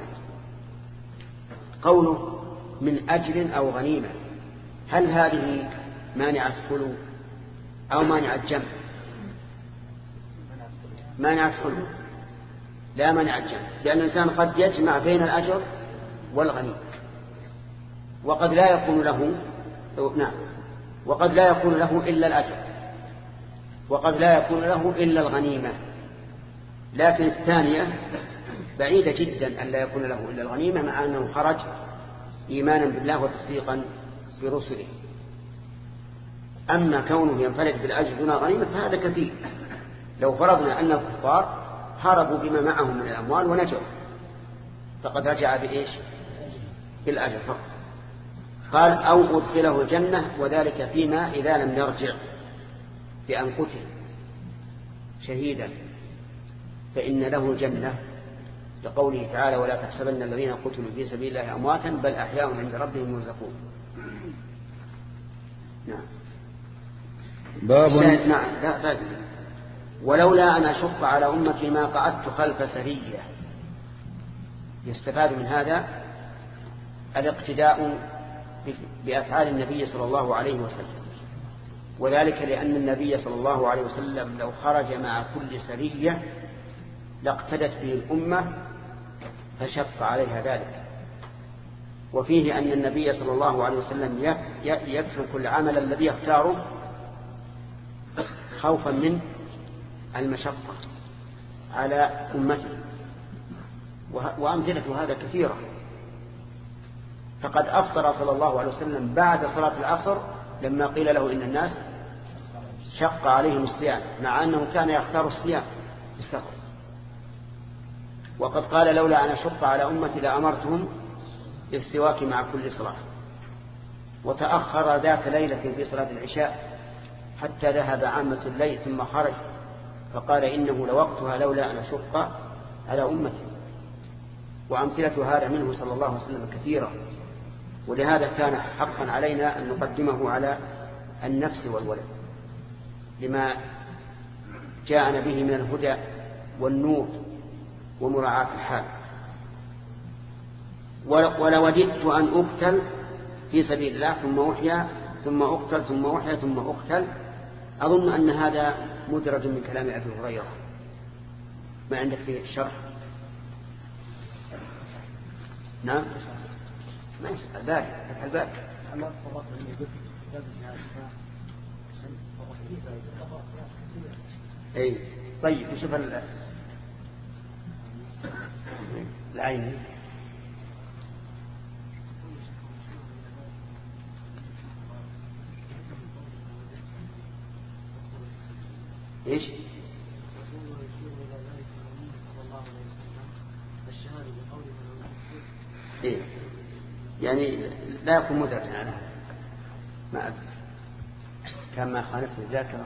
قوله من أجر أو غنيمة، هل هذه مانعة خلو أو مانعة جمع؟ مانعة خلو، لا مانعة جمع، لأن الإنسان قد يجمع بين الأجر والغنيمة، وقد لا يكون له نعم وقد لا يكون له إلا الأجر، وقد لا يكون له إلا الغنيمة. لكن الثانية بعيدة جدا أن لا يكون له إلا الغنيمة، مع أنه خرج إيمانا بالله وتصديقا برسله. أما كونه ينفرد بالأجر دون غنيمة فهذا كثير. لو فرضنا أن الكفار هربوا بما معهم من الأموال ونجوا فقد رجع بإيش؟ بالأجر فقط. قال أو أدخله الجنة، وذلك فيما إذا لم يرجع بأن قتل شهيدا فإن له الجنة، لقوله تعالى ولا تحسبن الذين قتلوا في سبيل الله أمواتا بل أحياء عند ربهم يرزقون. نعم. باب نعم. لا لا ولولا أن أشق على أمتي ما قعدت خلف سرية. يستفاد من هذا الاقتداء بأفعال النبي صلى الله عليه وسلم، وذلك لأن النبي صلى الله عليه وسلم لو خرج مع كل سرية لاقتدت به الأمة فشق عليها ذلك. وفيه أن النبي صلى الله عليه وسلم يكفر كل عمل الذي يختاره خوفا من المشقة على أمته، وأمثلة هذا كثيرة. فقد أفطر صلى الله عليه وسلم بعد صلاة العصر لما قيل له إن الناس شق عليهم الصيام، مع أنه كان يختار الصيام في السفر. وقد قال لولا أن أشق على أمتي لأمرتهم بالسواك مع كل صلاة. وتأخر ذات ليلة في صلاة العشاء حتى ذهب عامة الليل ثم خرج فقال إنه لوقتها لولا أن أشق على أمتي. وأمثلة هذا منه صلى الله عليه وسلم كثيرة، ولهذا كان حقا علينا أن نقدمه على النفس والولد لما جاءنا به من الهدى والنور ومراعاة الحال. ولوددت أن أقتل في سبيل الله ثم أحيا ثم أقتل ثم أحيا ثم أقتل. أظن أن هذا مدرج من كلام أبي هريرة. ما عندك فيه الشرح؟ نعم ماشي. الباري فتح الباري. اي طيب نشوف العين. ايش؟ الشهادة بقوله إيه؟ يعني لا يكون مدرجا على هذا. ما أدري كان ما خالفه الذاكرة.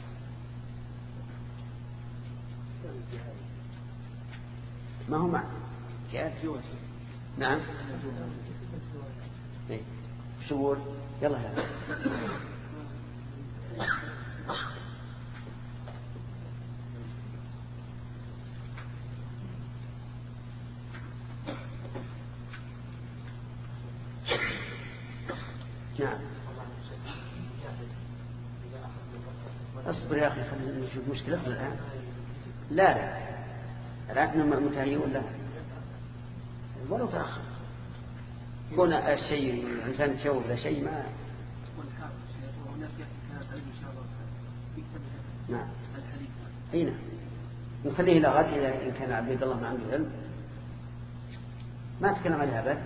ما هو معنى جهاد نعم إيه؟ شغول يلا يلا نعم اصبر يا أخي خلينا نشوف مشكلة الآن. لا لا الآن متهيئون له ولو تأخر كون الشيء الإنسان يتشوف لشيء ما نعم أي نعم نخليه إلى غد إذا إن كان عبد الله ما عنده علم ما تكلم عليها أبد.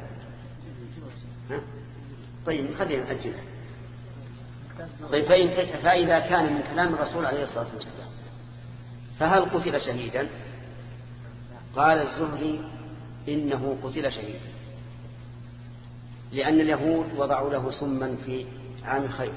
طيب نخليه نأجله. طيب فإذا كان من كلام الرسول عليه الصلاة والسلام فهل قتل شهيدا؟ قال الزهري إنه قتل شهيدا لأن اليهود وضعوا له سما في عام خيبر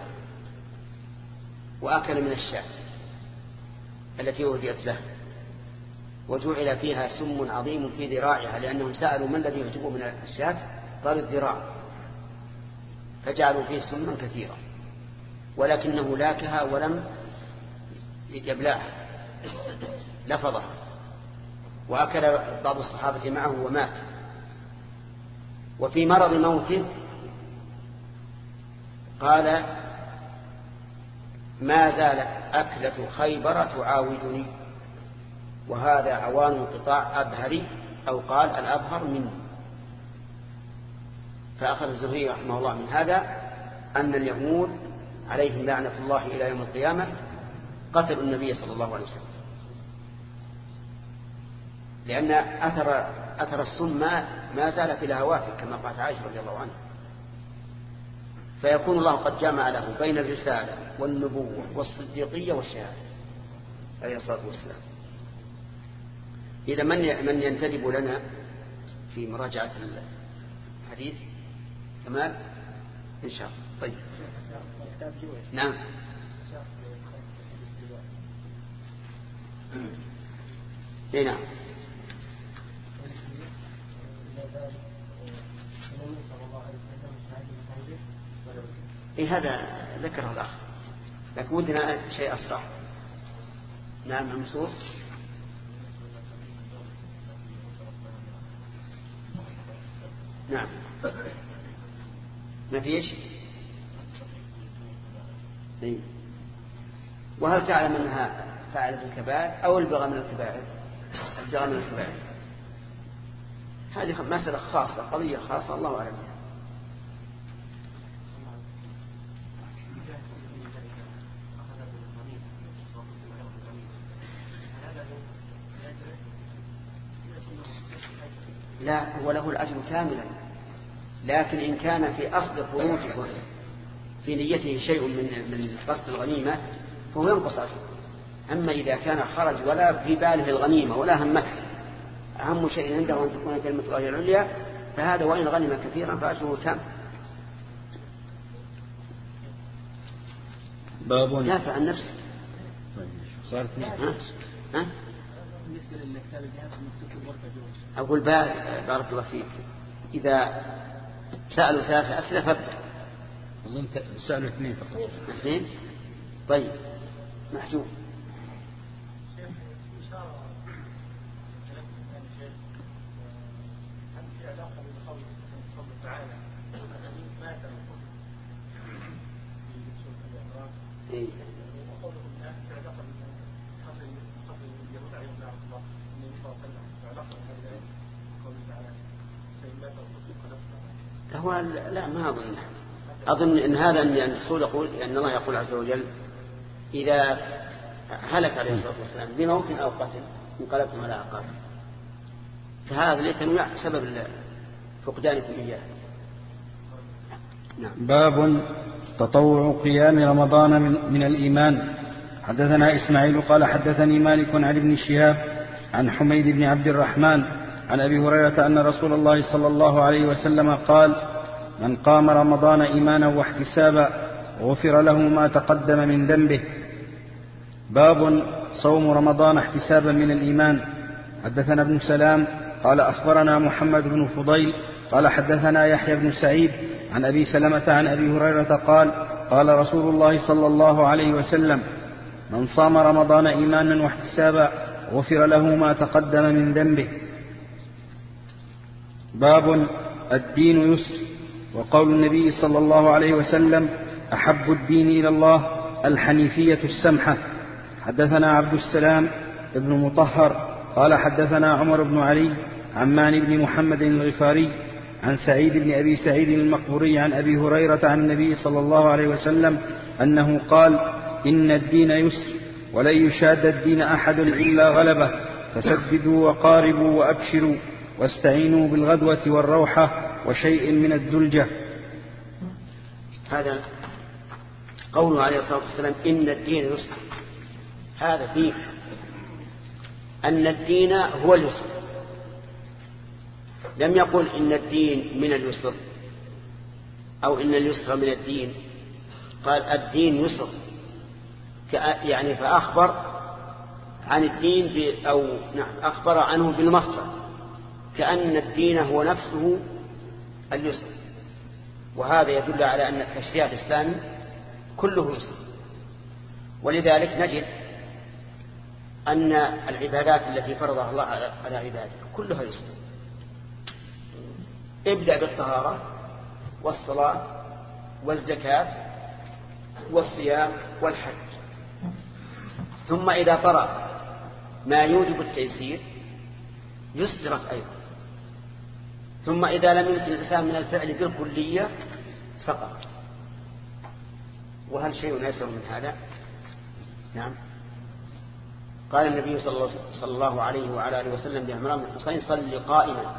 وأكل من الشاة التي أهديت له وجعل فيها سم عظيم في ذراعها لأنهم سألوا ما الذي يعجبه من الشاة قال الذراع فجعلوا فيه سما كثيرا ولكنه لاكها ولم يبلعها لفظها وأكل بعض الصحابة معه ومات. وفي مرض موته قال ما زالت أكلة خيبر تعاودني وهذا عوان انقطاع أبهري أو قال الأبهر منه. فأخذ الزهري رحمه الله من هذا أن اليهود عليهم لعنة الله إلى يوم القيامة قتلوا النبي صلى الله عليه وسلم لأن أثر, أثر السم ما زال في لهواته كما قالت عائشة رضي الله عنها. فيكون الله قد جمع له بين الرسالة والنبوة والصديقية والشهادة عليه الصلاة والسلام. إذا من من ينتدب لنا في مراجعة الحديث كمال إن شاء الله. طيب نعم اي نعم إيه هذا ذكره الأخ لكن ودنا شيء أصح. نعم منصور نعم ما فيش. إيه؟ وهل تعلم أنها فعلت الكبائر أو البغى من الكبائر؟ البغى من الكبائر هذه مسألة خاصة قضية خاصة الله أعلم. لا هو له الأجر كاملا لكن إن كان في أصل خروجه في نيته شيء من من قصد الغنيمة فهو ينقص أجره. أما إذا كان خرج ولا في باله الغنيمة ولا همته أهم شيء عنده أن تكون كلمة الله العليا فهذا وإن غنم كثيرا فأجره تام. باب دافع عن نفسه. صارت ها؟ ها؟ أقول بارك الله فيك إذا سألوا ثلاثة أسئلة فابدأ. أظن سألوا اثنين فقط. اثنين طيب محجوب. إيه. هو لا ما أظن أظن إن هذا أن الرسول يقول أن الله يقول عز وجل إذا هلك عليه الصلاة والسلام بموت أو قتل انقلبتم على أعقابكم فهذا ليس سبب فقدانكم إياه. نعم. باب تطوع قيام رمضان من, من الإيمان. حدثنا إسماعيل قال حدثني مالك عن ابن شهاب عن حميد بن عبد الرحمن عن أبي هريرة أن رسول الله صلى الله عليه وسلم قال: من قام رمضان إيمانا واحتسابا غفر له ما تقدم من ذنبه. باب صوم رمضان احتسابا من الإيمان. حدثنا ابن سلام قال أخبرنا محمد بن فضيل قال حدثنا يحيى بن سعيد عن أبي سلمة عن أبي هريرة قال: قال رسول الله صلى الله عليه وسلم: من صام رمضان إيمانا واحتسابا غفر له ما تقدم من ذنبه. باب الدين يسر. وقول النبي صلى الله عليه وسلم: أحب الدين إلى الله الحنيفية السمحة. حدثنا عبد السلام ابن مطهر قال حدثنا عمر بن علي عمان بن محمد الغفاري عن سعيد بن أبي سعيد المقبوري عن أبي هريرة عن النبي صلى الله عليه وسلم أنه قال: إن الدين يسر ولن يشاد الدين أحد إلا غلبه، فسددوا وقاربوا وأبشروا واستعينوا بالغدوة والروحة وشيء من الدلجة. هذا قوله عليه الصلاة والسلام: إن الدين يسر، هذا فيه أن الدين هو اليسر. لم يقل إن الدين من اليسر أو إن اليسر من الدين، قال الدين يسر، يعني فأخبر عن الدين أو نعم أخبر عنه بالمصدر، كأن الدين هو نفسه اليسر. وهذا يدل على أن التشريع الإسلامي كله يسر. ولذلك نجد أن العبادات التي فرضها الله على عباده كلها يسر. ابدأ بالطهارة والصلاة والزكاة والصيام والحج، ثم إذا طرأ ما يوجب التيسير يسرت أيضا، ثم إذا لم يمكن الإنسان من الفعل بالكلية سقط. وهل شيء يسر من هذا؟ نعم. قال النبي صلى الله عليه وعلى آله وسلم لعمران بن الحصين: صل قائما،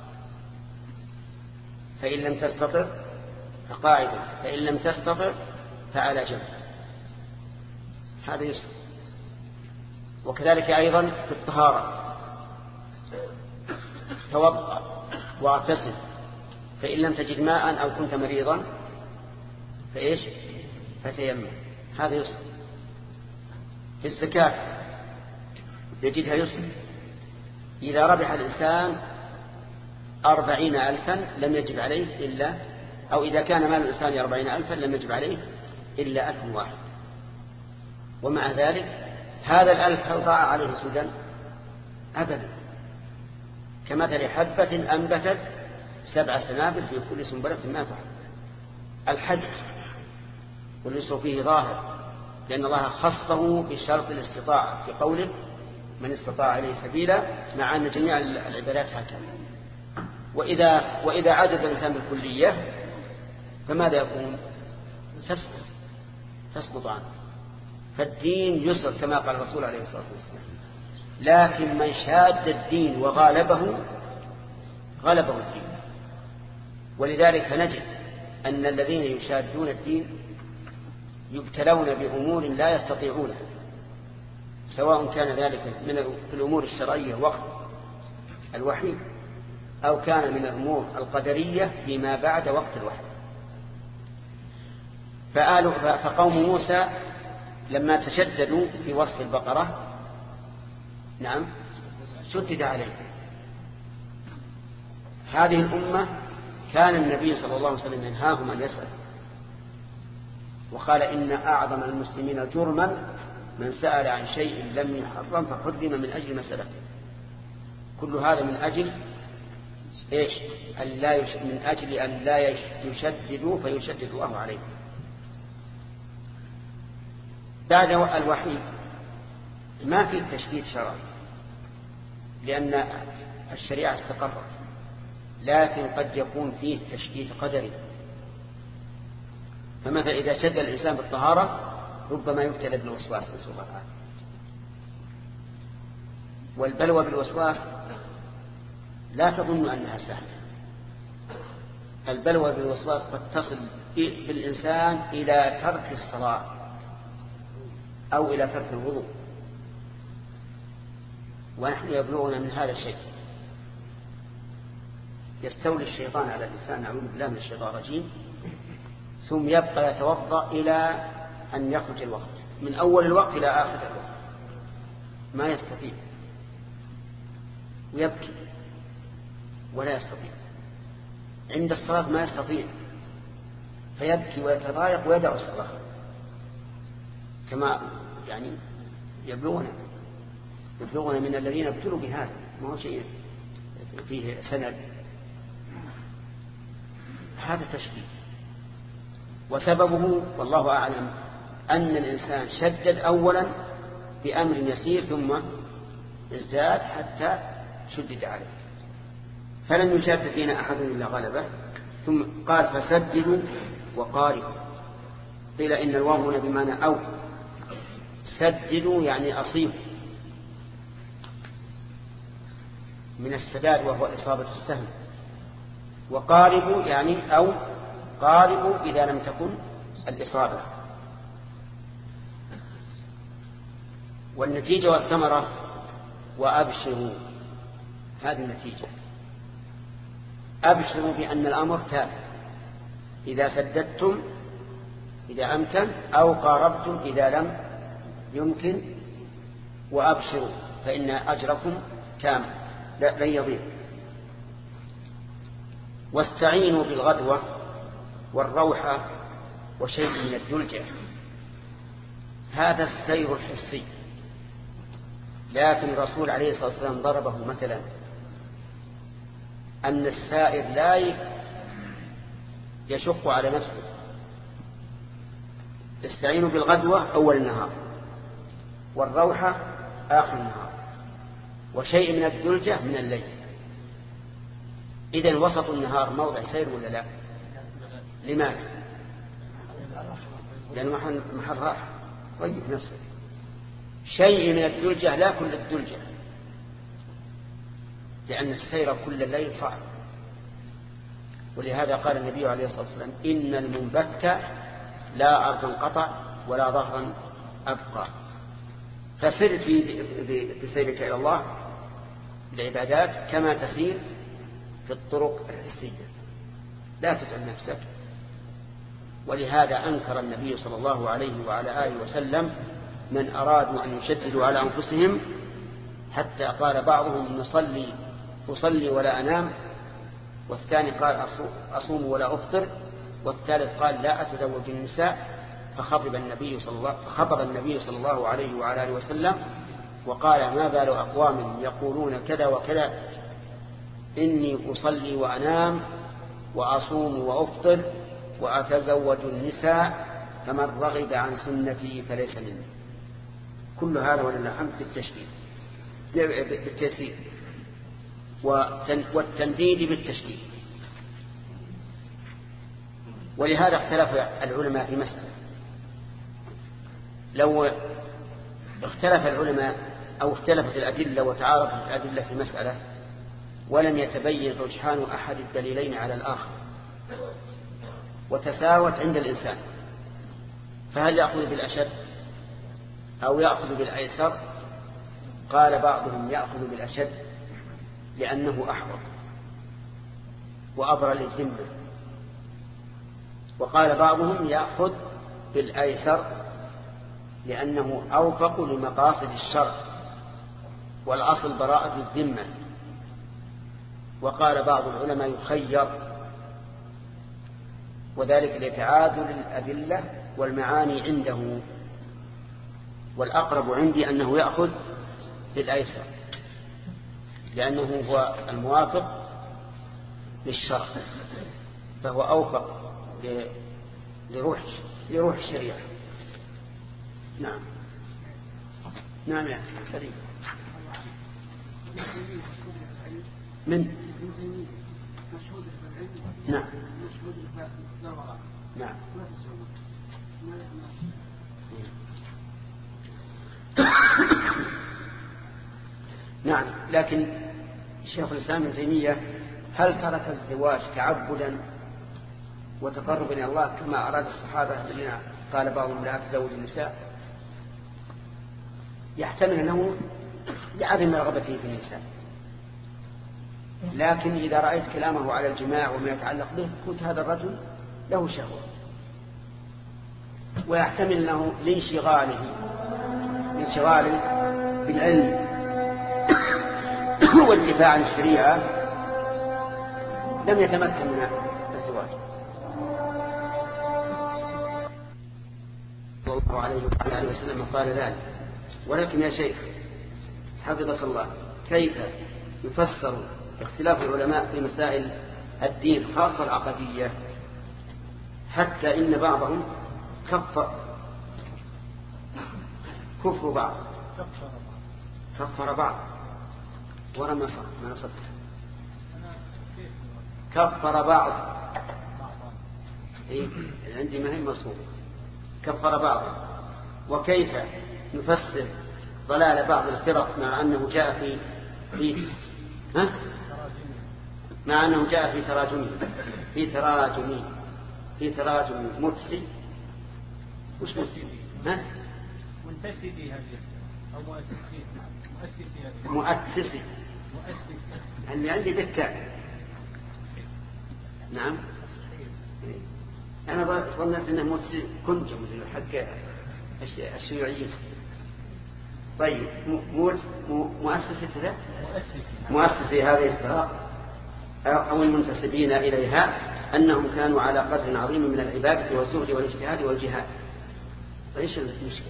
فإن لم تستطع فقاعدا، فإن لم تستطع فعلى جنب. هذا يسر. وكذلك أيضا في الطهارة: توضأ واغتسل، فإن لم تجد ماء أو كنت مريضا فإيش فتيمم. هذا يسر. في الزكاة يجدها يسر. إذا ربح الإنسان أربعين ألفا لم يجب عليه إلا، أو إذا كان مال الإنسان أربعين ألفا لم يجب عليه إلا ألف واحد. ومع ذلك هذا الألف هل ضاع عليه سودا؟ أبدا. كمثل حبة أنبتت سبع سنابل في كل سنبلة مائة حبة. الحج واليسر فيه ظاهر، لأن الله خصه بشرط الاستطاعة في قوله: من استطاع عليه سبيلا، مع أن جميع العبادات هكذا. وإذا, وإذا عجز الإنسان بالكلية فماذا يكون؟ تسقط تسقط عنه. فالدين يسر كما قال الرسول عليه الصلاة والسلام. لكن من شاد الدين وغالبه غلبه الدين. ولذلك نجد أن الذين يشادون الدين يبتلون بأمور لا يستطيعونها، سواء كان ذلك من الأمور الشرعية وقت الوحي، أو كان من الأمور القدرية فيما بعد وقت الوحي. فقوم موسى لما تشددوا في وصف البقرة نعم شدد عليه. هذه الأمة كان النبي صلى الله عليه وسلم ينهاهم أن يسأل، وقال: إن أعظم المسلمين جرما من سأل عن شيء لم يحرم فحرم من أجل مسألته. كل هذا من أجل إيش؟ ألا يش... من أجل أن لا يشددوا فيشدد الله عليه. بعد الوحي ما في تشديد شرعي، لأن الشريعة استقرت، لكن قد يكون فيه تشديد قدري. فمثلا إذا شد الإنسان بالطهارة ربما يبتلى بالوسواس، نسأل الله العافية. والبلوى بالوسواس لا تظن أنها سهلة. البلوى بالوسواس قد تصل بالإنسان إلى ترك الصلاة أو إلى ترك الوضوء، ونحن يبلغنا من هذا الشيء. يستولي الشيطان على الإنسان، نعوذ بالله من الشيطان الرجيم، ثم يبقى يتوضأ إلى أن يخرج الوقت، من أول الوقت إلى آخر الوقت ما يستطيع، ويبكي ولا يستطيع. عند الصلاة ما يستطيع، فيبكي ويتضايق ويدع الصلاة، كما يعني يبلغنا يبلغنا من الذين ابتلوا بهذا، ما هو شيء فيه سند. هذا تشبيه، وسببه والله أعلم أن الإنسان شدد أولا بأمر يسير ثم ازداد حتى شدد عليه، فلن يشاد فينا أحد إلا غلبه. ثم قال فسددوا وقاربوا، قيل إن الواو هنا بمعنى أو، سددوا يعني أصيبوا من السداد وهو إصابة السهم، وقاربوا يعني أو قاربوا إذا لم تكن الإصابة. والنتيجة والثمرة وأبشروا، هذه النتيجة. أبشروا بأن الأمر تام إذا سددتم إذا أمكن، أو قاربتم إذا لم يمكن، وأبشروا فإن أجركم تام لن يضيع. واستعينوا بالغدوة والروحة وشيء من الدلجة، هذا السير الحسي، لكن الرسول عليه الصلاة والسلام ضربه مثلا أن السائر لا يشق على نفسه. استعينوا بالغدوة أول النهار، والروحة آخر النهار، وشيء من الدلجة من الليل. إذن وسط النهار موضع سير ولا لا؟ لماذا؟ لأنه محل, محل راحة، طيب نفسك. شيء من الدلجة لا كل الدلجة، لأن السير كل الليل صعب. ولهذا قال النبي عليه الصلاة والسلام إن المنبت لا أرضا قطع ولا ظهرا أبقى. فسر في سيرك إلى الله العبادات كما تسير في الطرق الحسية، لا تتعب نفسك. ولهذا أنكر النبي صلى الله عليه وعلى آله وسلم من أرادوا أن يشددوا على أنفسهم، حتى قال بعضهم نصلي أصلي ولا أنام، والثاني قال أصوم ولا أفطر، والثالث قال لا أتزوج النساء. فخطب النبي صلى الله خطب النبي صلى الله عليه وعلى آله وسلم وقال ما بال أقوام يقولون كذا وكذا، إني أصلي وأنام وأصوم وأفطر وأتزوج النساء، فمن رغب عن سنتي فليس مني. كل هذا ولله الحمد بالتشديد بالتيسير، والتنديد بالتشديد. ولهذا اختلف العلماء في مسألة، لو اختلف العلماء أو اختلفت الأدلة وتعارضت الأدلة في مسألة ولم يتبين رجحان أحد الدليلين على الآخر وتساوت عند الإنسان، فهل يأخذ بالأشد أو يأخذ بالأيسر؟ قال بعضهم يأخذ بالأشد لأنه أحوط وأبرى للذمة، وقال بعضهم يأخذ بالأيسر لأنه أوفق لمقاصد الشرع والأصل براءة الذمة. وقال بعض العلماء يخير، وذلك لتعادل الأدلة والمعاني عنده، والأقرب عندي أنه يأخذ بالأيسر لأنه هو الموافق للشرع، فهو أوفق لروح لروح الشريعة. نعم نعم يا سليم. من نعم نعم نعم لكن الشيخ الإسلام ابن تيمية هل ترك الزواج تعبدا وتقربا إلى الله كما أراد الصحابة الذين قال بعضهم لا تزوج النساء؟ يحتمل أنه لعدم رغبته في النساء، لكن إذا رأيت كلامه على الجماع وما يتعلق به قلت هذا الرجل له شهوة، ويحتمل أنه لانشغاله لانشغاله بالعلم والدفاع عن الشريعة لم يتمكن من الزواج. صلى الله عليه وعلى آله وسلم قال ذلك. ولكن يا شيخ حفظك الله، كيف يفسر اختلاف العلماء في مسائل الدين خاصة العقدية، حتى إن بعضهم كفر كفر بعض كفر بعض ورا ما صار ما نصدق كفر بعض إيه؟ عندي ما هي مصوب كفر بعض. وكيف نفسر ضلال بعض الفرق مع أنه جاء في في ها؟ مع أنه جاء في تراجمه في تراجمه في تراجم مرسي وش مرسي ها؟ منتسبي هذه أو مؤسسي مؤسسي هذه مؤسسي مؤسسي اللي عندي بالتاء. نعم أنا ظننت أنه مرسي كنت مثل حق الشيوعيين. طيب مؤسسة ذا مؤسسي هذه الفرق أو المنتسبين إليها أنهم كانوا على قدر عظيم من العبادة والزهد والاجتهاد والجهاد. فإيش المشكلة؟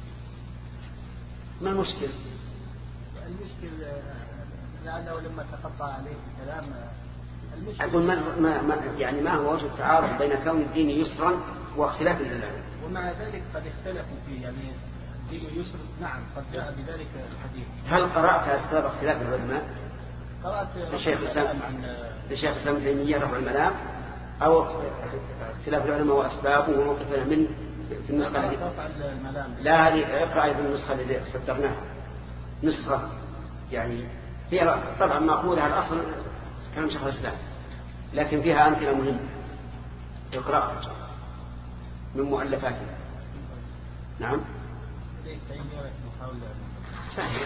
ما المشكلة؟ المشكلة لأنه لما تقطع عليه الكلام أقول ما ما ما يعني ما هو وجه التعارض بين كون الدين يسرا واختلاف العلماء؟ ومع ذلك قد اختلفوا فيه، يعني الدين يسر نعم قد جاء بذلك الحديث. هل قرأت أسباب اختلاف العلماء؟ قرأت لشيخ الإسلام لشيخ الإسلام ابن تيمية رفع الملام أو اختلاف العلماء وأسبابه وموقفنا من في النسخة التي لا هذه اقرأ أيضا النسخة التي صدرناها نسخة يعني هي طبعا مأخوذة على الأصل كلام شيخ الإسلام لكن فيها أمثلة مهمة اقرأ من مؤلفاته. نعم صحيح.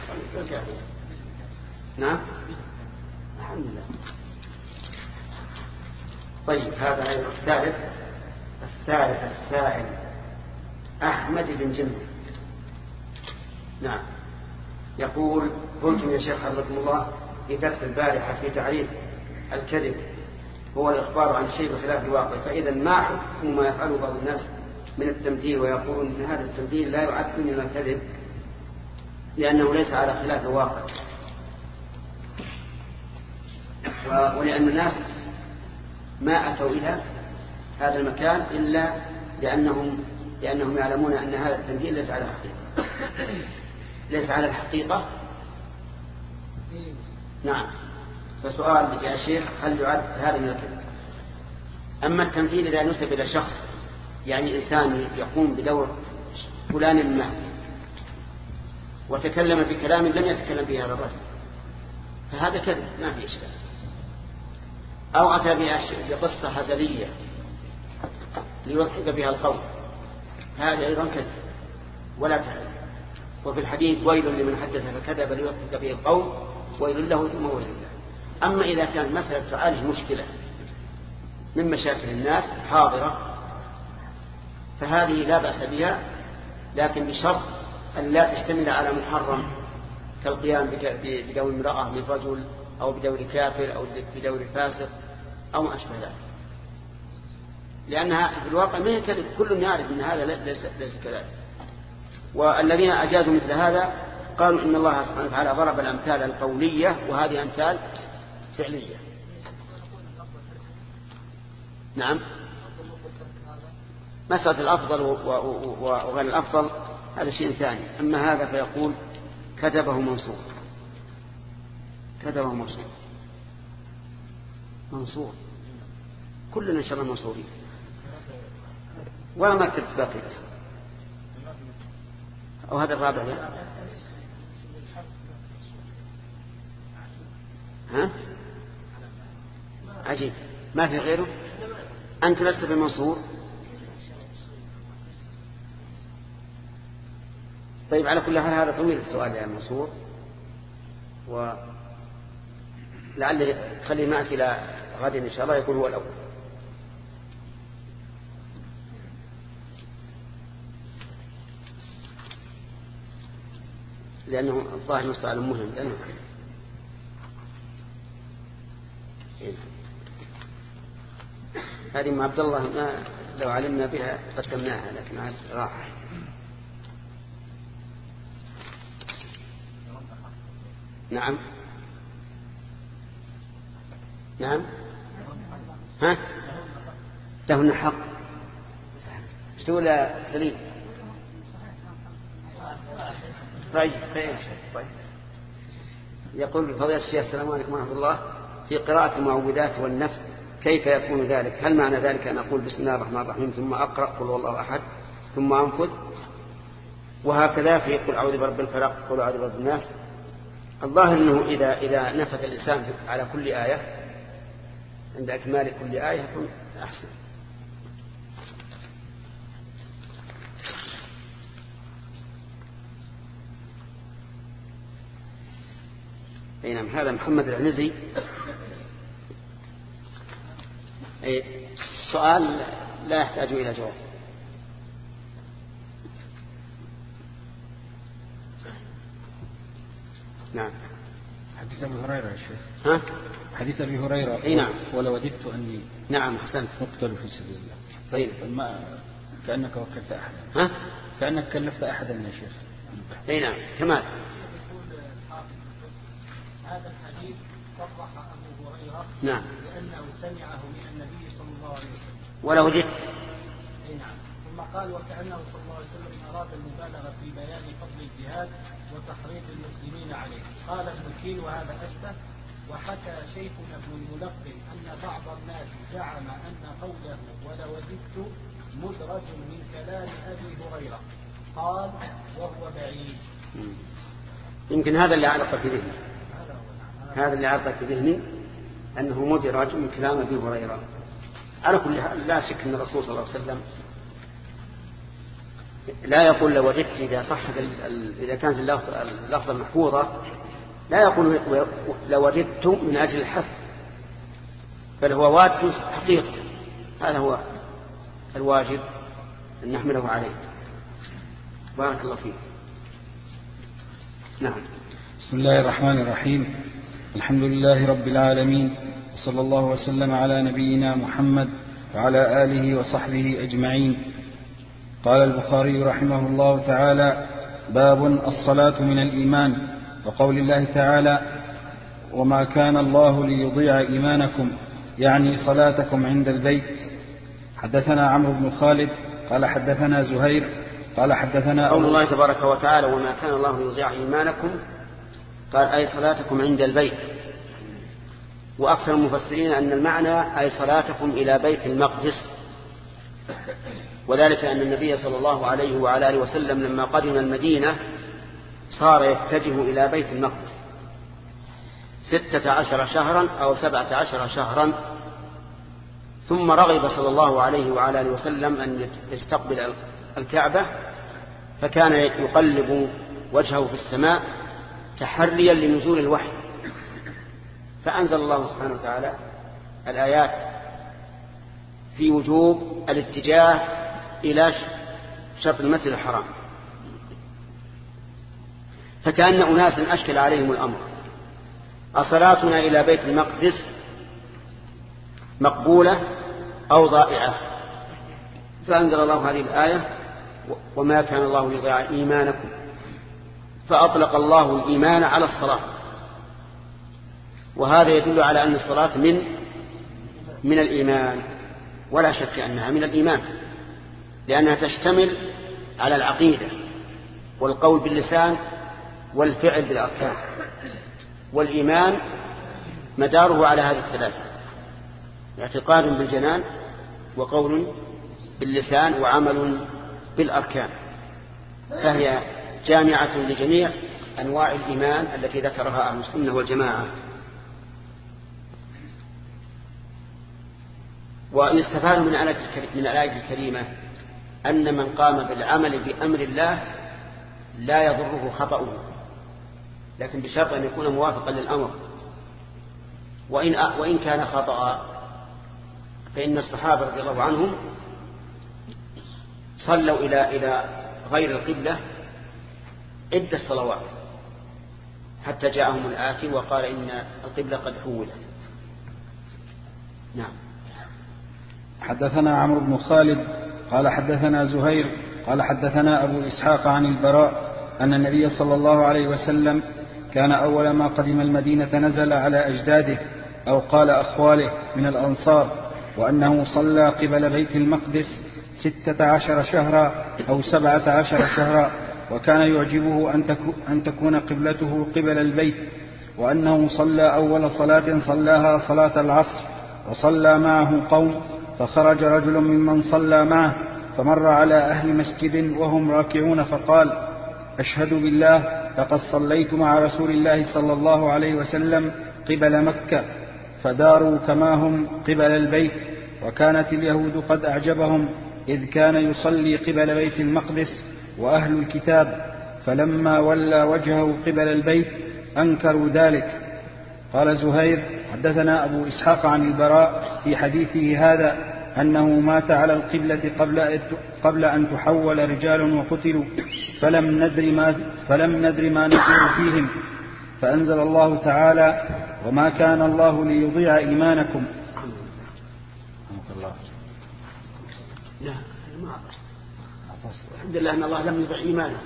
نعم الحمد لله. طيب هذا الثالث الثالث السائل أحمد بن جنة. نعم يقول قلتم يا شيخ حفظكم الله في درس البارحة في تعريف الكذب هو الإخبار عن شيء بخلاف الواقع، فإذا ما حكم ما يفعله بعض الناس من التمثيل ويقولون أن هذا التمثيل لا يعد من الكذب لأنه ليس على خلاف الواقع، ولأن الناس ما أتوا إلى هذا المكان إلا لأنهم لأنهم يعلمون أن هذا التمثيل ليس على الحقيقة ليس على الحقيقة. نعم. فسؤال يا شيخ هل يعد هذا من الكذب؟ أما التمثيل إذا نسب إلى شخص يعني إنسان يقوم بدور فلان ما وتكلم بكلام لم يتكلم به هذا الرجل فهذا كذب ما في إشكال، أو أتى بقصة هزلية ليضحك بها القوم هذا أيضا كذب ولا تعلم. وفي الحديث ويل لمن حدث فكذب ليضحك به القوم ويل له ثم ويل له. أما إذا كان مسألة تعالج مشكلة من مشاكل الناس حاضرة فهذه لا بأس بها، لكن بشرط أن لا تشتمل على محرم كالقيام بدور امرأة من رجل أو بدور كافر أو بدور فاسق أو ما أشبه ذلك، لأنها في الواقع ما هي كذب، كل يعرف أن هذا ليس, ليس كذلك. والذين أجازوا مثل هذا قالوا إن الله سبحانه وتعالى ضرب الأمثال القولية وهذه أمثال فعلية. نعم مسألة الأفضل وغير الأفضل هذا شيء ثاني. أما هذا فيقول كتبه منصور كتبه منصور منصور كلنا إن شاء الله منصورين ولا ما كتبت باقي أو هذا الرابع ده. ها عجيب ما في غيره. أنت لست بمنصور. طيب على كل حال هذا طويل السؤال يا منصور و لعل تخلي معك إلى غد إن شاء الله يكون هو الأول. لأنه الظاهر مسألة مهم لأنه هذه مع عبد الله ما لو علمنا بها قدمناها لكن عاد راح. نعم نعم ها لهن حق سؤال سليم. طيب طيب يقول فضيلة الشيخ السلام عليكم ورحمة الله في قراءة المعوذات والنفس كيف يكون ذلك؟ هل معنى ذلك أن أقول بسم الله الرحمن الرحيم ثم أقرأ قل هو الله أحد ثم أنفذ وهكذا في قل أعوذ برب الفلق قل أعوذ برب الناس؟ الظاهر أنه إذا, إذا نفذ الإنسان على كل آية عند أكمال كل آية يكون أحسن. أي نعم. هذا محمد العنزي سؤال لا يحتاج إلى جواب. نعم. حديث أبي هريرة يا شيخ. ها؟ حديث أبي هريرة. أي نعم. ولوددت أني نعم حسنت أقتل في سبيل الله. طيب ما كأنك وكلت أحدا. ها؟ كأنك كلفت أحدا يا شيخ. أي نعم. كمال. هذا الحديث صرح أبو هريرة نعم لأنه سمعه من النبي صلى الله عليه وسلم. ولو جئت. أي نعم. ثم قال وكأنه صلى الله عليه وسلم أراد المبالغة في بيان فضل الجهاد وتحريض المسلمين عليه. قال ابن كين وهذا أشبه. وحكى شيخنا ابن الملقن أن بعض الناس زعم أن قوله ولوددت مدرج من كلام أبي هريرة. قال وهو بعيد. يمكن هذا اللي علق في ذهني هذا اللي علق في ذهني أنه مدرج من كلام أبي هريرة. على كل حال لا شك أن الرسول صلى الله عليه وسلم لا يقول لو وجدت إذا صحت إذا كانت اللفظة محفوظة لا يقول لو وجدت من أجل الحث بل هو واجب حقيقة. هذا هو الواجب أن نحمله عليه. بارك الله فيك. نعم. بسم الله الرحمن الرحيم. الحمد لله رب العالمين وصلى الله وسلم على نبينا محمد وعلى آله وصحبه أجمعين. قال البخاري رحمه الله تعالى باب الصلاة من الإيمان وقول الله تعالى وما كان الله ليضيع إيمانكم يعني صلاتكم عند البيت. حدثنا عمرو بن خالد قال حدثنا زهير قال حدثنا قول الله تبارك وتعالى وما كان الله ليضيع إيمانكم قال أي صلاتكم عند البيت. وأكثر المفسرين أن المعنى أي صلاتكم إلى بيت المقدس. وذلك أن النبي صلى الله عليه وعلى آله وسلم لما قدم المدينة صار يتجه إلى بيت المقدس ستة عشر شهرا أو سبعة عشر شهرا. ثم رغب صلى الله عليه وعلى آله وسلم أن يستقبل الكعبة فكان يقلب وجهه في السماء تحريا لنزول الوحي. فأنزل الله سبحانه وتعالى الآيات في وجوب الاتجاه إلى شرط المسجد الحرام. فكأن أناسا أشكل عليهم الأمر أصلاتنا إلى بيت المقدس مقبولة أو ضائعة؟ فأنزل الله هذه الآية وما كان الله ليضيع إيمانكم فأطلق الله الإيمان على الصلاة. وهذا يدل على أن الصلاة من من الإيمان ولا شك أنها من الإيمان لأنها تشتمل على العقيدة والقول باللسان والفعل بالأركان. والإيمان مداره على هذه الثلاثة اعتقاد بالجنان وقول باللسان وعمل بالأركان. فهي جامعة لجميع أنواع الإيمان التي ذكرها أهل السنة والجماعة. ويستفاد من الآية الكريمة أن من قام بالعمل بأمر الله لا يضره خطأه لكن بشرط أن يكون موافقا للأمر. وإن, وإن كان خطأ فإن الصحابة رضي الله عنهم صلوا إلى إلى غير القبلة عدة صلوات حتى جاءهم الآتي وقال إن القبلة قد حولت. نعم. حدثنا عمرو بن خالد قال حدثنا زهير قال حدثنا أبو إسحاق عن البراء أن النبي صلى الله عليه وسلم كان أول ما قدم المدينة نزل على أجداده أو قال أخواله من الأنصار، وأنه صلى قبل بيت المقدس ستة عشر شهرا أو سبعة عشر شهرا، وكان يعجبه أن تكون قبلته قبل البيت، وأنه صلى أول صلاة صلاها صلاة العصر، وصلى معه قوم، فخرج رجل ممن صلى معه فمر على أهل مسجد وهم راكعون فقال: أشهد بالله لقد صليت مع رسول الله صلى الله عليه وسلم قبل مكة، فداروا كما هم قبل البيت. وكانت اليهود قد أعجبهم إذ كان يصلي قبل بيت المقدس وأهل الكتاب، فلما ولى وجهه قبل البيت أنكروا ذلك. قال زهير: حدثنا أبو إسحاق عن البراء في حديثه هذا أنه مات على القبلة قبل قبل أن تحول رجال وقتلوا، فلم ندر ما فلم ندر ما نقول فيهم، فأنزل الله تعالى: وما كان الله ليضيع إيمانكم. لا ما عطست. الحمد لله أن الله لم يضيع إيمانه.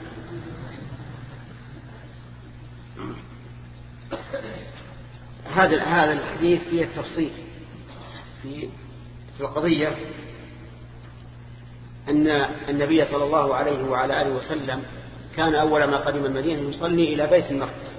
هذا هذا الحديث فيه التفصيل في في القضية أن النبي صلى الله عليه وعلى آله وسلم كان أول ما قدم المدينة يصلي إلى بيت المقدس.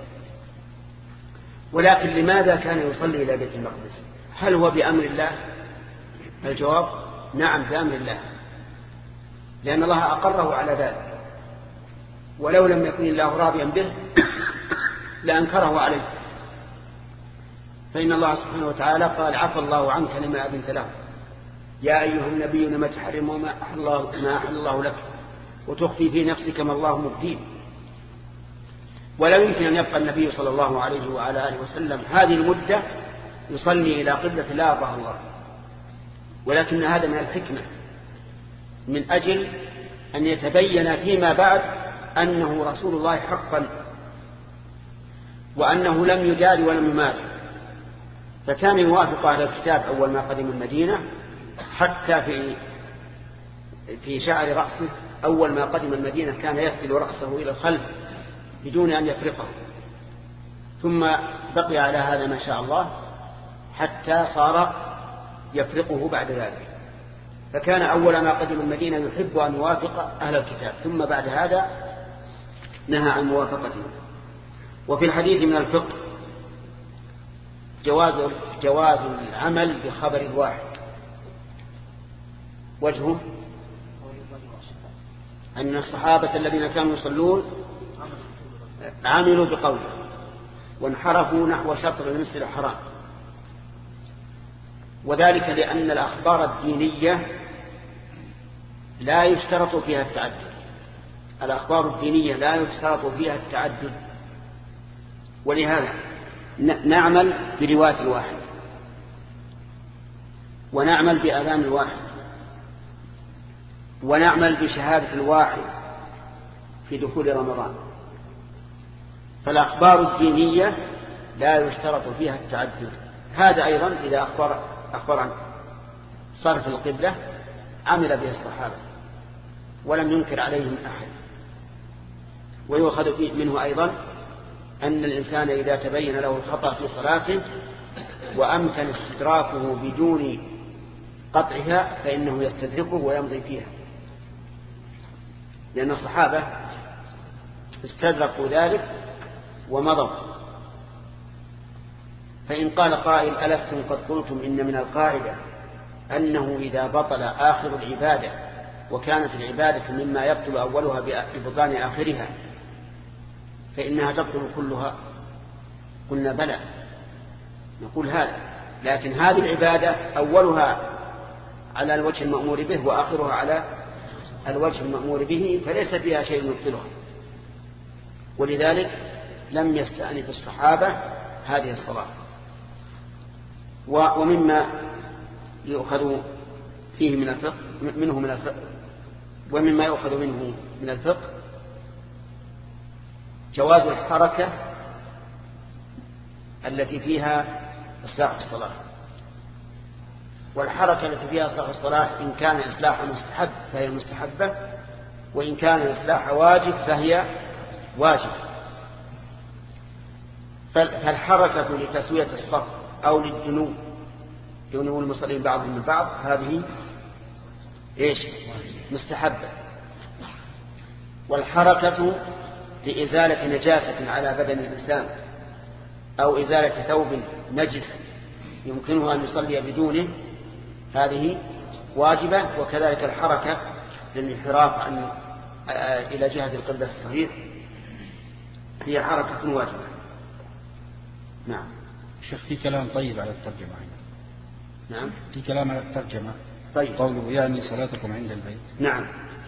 ولكن لماذا كان يصلي إلى بيت المقدس؟ هل هو بأمر الله؟ الجواب: نعم بأمر الله، لأن الله أقره على ذلك، ولو لم يكن الله راضيا به لأنكره عليه. فإن الله سبحانه وتعالى قال: عفى الله عنك لما أذنت له، يا أيها النبي لما تحرم ما أحل الله, ما أحل الله لك وتخفي في نفسك ما الله مبديه. ولا يمكن أن يبقى النبي صلى الله عليه وعلى آله وسلم هذه المدة يصلي إلى قبلة لا يرضاها الله، ولكن هذا من الحكمة من أجل أن يتبين فيما بعد أنه رسول الله حقا، وأنه لم يجاد ولم يمات. فكان يوافق أهل الكتاب أول ما قدم المدينة، حتى في في شعر رأسه أول ما قدم المدينة كان يسل رأسه إلى الخلف بدون أن يفرقه، ثم بقي على هذا ما شاء الله حتى صار يفرقه بعد ذلك. فكان أول ما قدم المدينة يحب أن يوافق أهل الكتاب، ثم بعد هذا نهى عن موافقته. وفي الحديث من الفقه جواز جواز العمل بخبر الواحد. وجهه أن الصحابة الذين كانوا يصلون عملوا بقوله وانحرفوا نحو شطر المسجد الحرام، وذلك لأن الأخبار الدينية لا يشترط فيها التعدد. الأخبار الدينية لا يشترط فيها التعدد، ولهذا نعمل برواية الواحد، ونعمل بأذان الواحد، ونعمل بشهادة الواحد في دخول رمضان. فالأخبار الدينية لا يشترط فيها التعدد. هذا أيضا إذا أخبر, أخبر عن صرف القبلة عمل به الصحابة ولم ينكر عليهم أحد. ويؤخذ منه أيضا أن الإنسان إذا تبين له الخطأ في صلاته وأمكن استدراكه بدون قطعها فإنه يستدركه ويمضي فيها، لأن الصحابة استدركوا ذلك ومضوا. فإن قال قائل: ألستم قد قلتم إن من القاعدة أنه إذا بطل آخر العبادة وكانت العبادة مما يبطل أولها ببطلان آخرها فإنها تبطل كلها؟ قلنا بلى، نقول هذا، لكن هذه العبادة أولها على الوجه المأمور به وآخرها على الوجه المأمور به، فليس فيها شيء يبطلها. ولذلك لم يستأنف الصحابة هذه الصلاة. ومما يؤخذ فيه من الفقه منه من الفقه ومما يؤخذ منه من الفقه جواز الحركة التي فيها إصلاح الصلاة. والحركة التي فيها إصلاح الصلاة إن كان إصلاح مستحب فهي مستحبة، وإن كان إصلاح واجب فهي واجب. فالحركة لتسوية الصف أو للدنو دنو المصلين بعضهم من بعض هذه إيش مستحبة. والحركة لإزالة نجاسة على بدن الإنسان أو إزالة ثوب نجس يمكنه أن يصلي بدونه هذه واجبة. وكذلك الحركة للانحراف عن إلى جهة القبلة الصحيح هي حركة واجبة. نعم. شيخ في كلام طيب على الترجمة. نعم في كلام على الترجمة. طيب. قوله يعني صلاتكم عند البيت. نعم.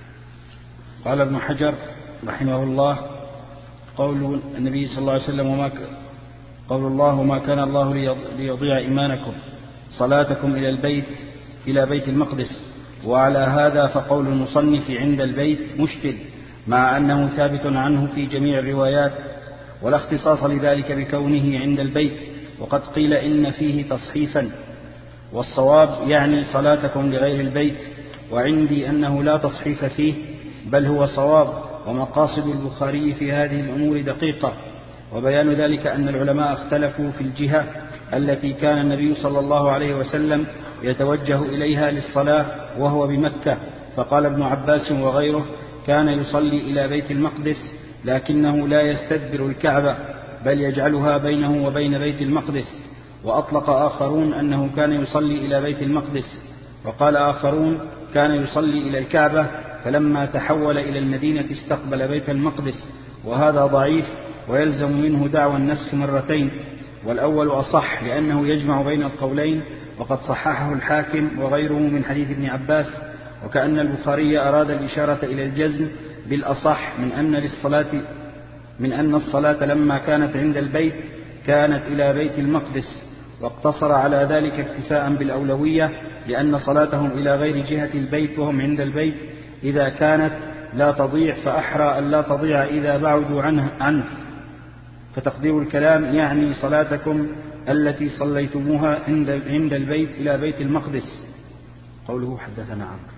قال ابن حجر رحمه الله قول النبي صلى الله عليه وسلم وما ك... قول الله وما كان الله ليضيع إيمانكم صلاتكم إلى البيت إلى بيت المقدس. وعلى هذا فقول المصنف عند البيت مشكل مع أنه ثابت عنه في جميع الروايات ولا اختصاص لذلك بكونه عند البيت. وقد قيل إن فيه تصحيفا والصواب يعني صلاتكم لغير البيت، وعندي أنه لا تصحيف فيه بل هو صواب. ومقاصد البخاري في هذه الأمور دقيقة، وبيان ذلك أن العلماء اختلفوا في الجهة التي كان النبي صلى الله عليه وسلم يتوجه إليها للصلاة وهو بمكة. فقال ابن عباس وغيره كان يصلي إلى بيت المقدس لكنه لا يستدبر الكعبة بل يجعلها بينه وبين بيت المقدس. وأطلق آخرون أنه كان يصلي إلى بيت المقدس، وقال آخرون كان يصلي إلى الكعبة فلما تحول إلى المدينة استقبل بيت المقدس. وهذا ضعيف ويلزم منه دعوى النسخ مرتين، والأول أصح لأنه يجمع بين القولين، وقد صححه الحاكم وغيره من حديث ابن عباس. وكأن البخاري أراد الإشارة إلى الجزم بالأصح من أن للصلاة من أن الصلاة لما كانت عند البيت كانت إلى بيت المقدس، واقتصر على ذلك اكتفاء بالأولوية لأن صلاتهم إلى غير جهة البيت وهم عند البيت إذا كانت لا تضيع فأحرى أن لا تضيع إذا بعدوا عنه, عنه فتقدير الكلام يعني صلاتكم التي صليتموها عند, عند البيت إلى بيت المقدس. قوله حدثنا عمرو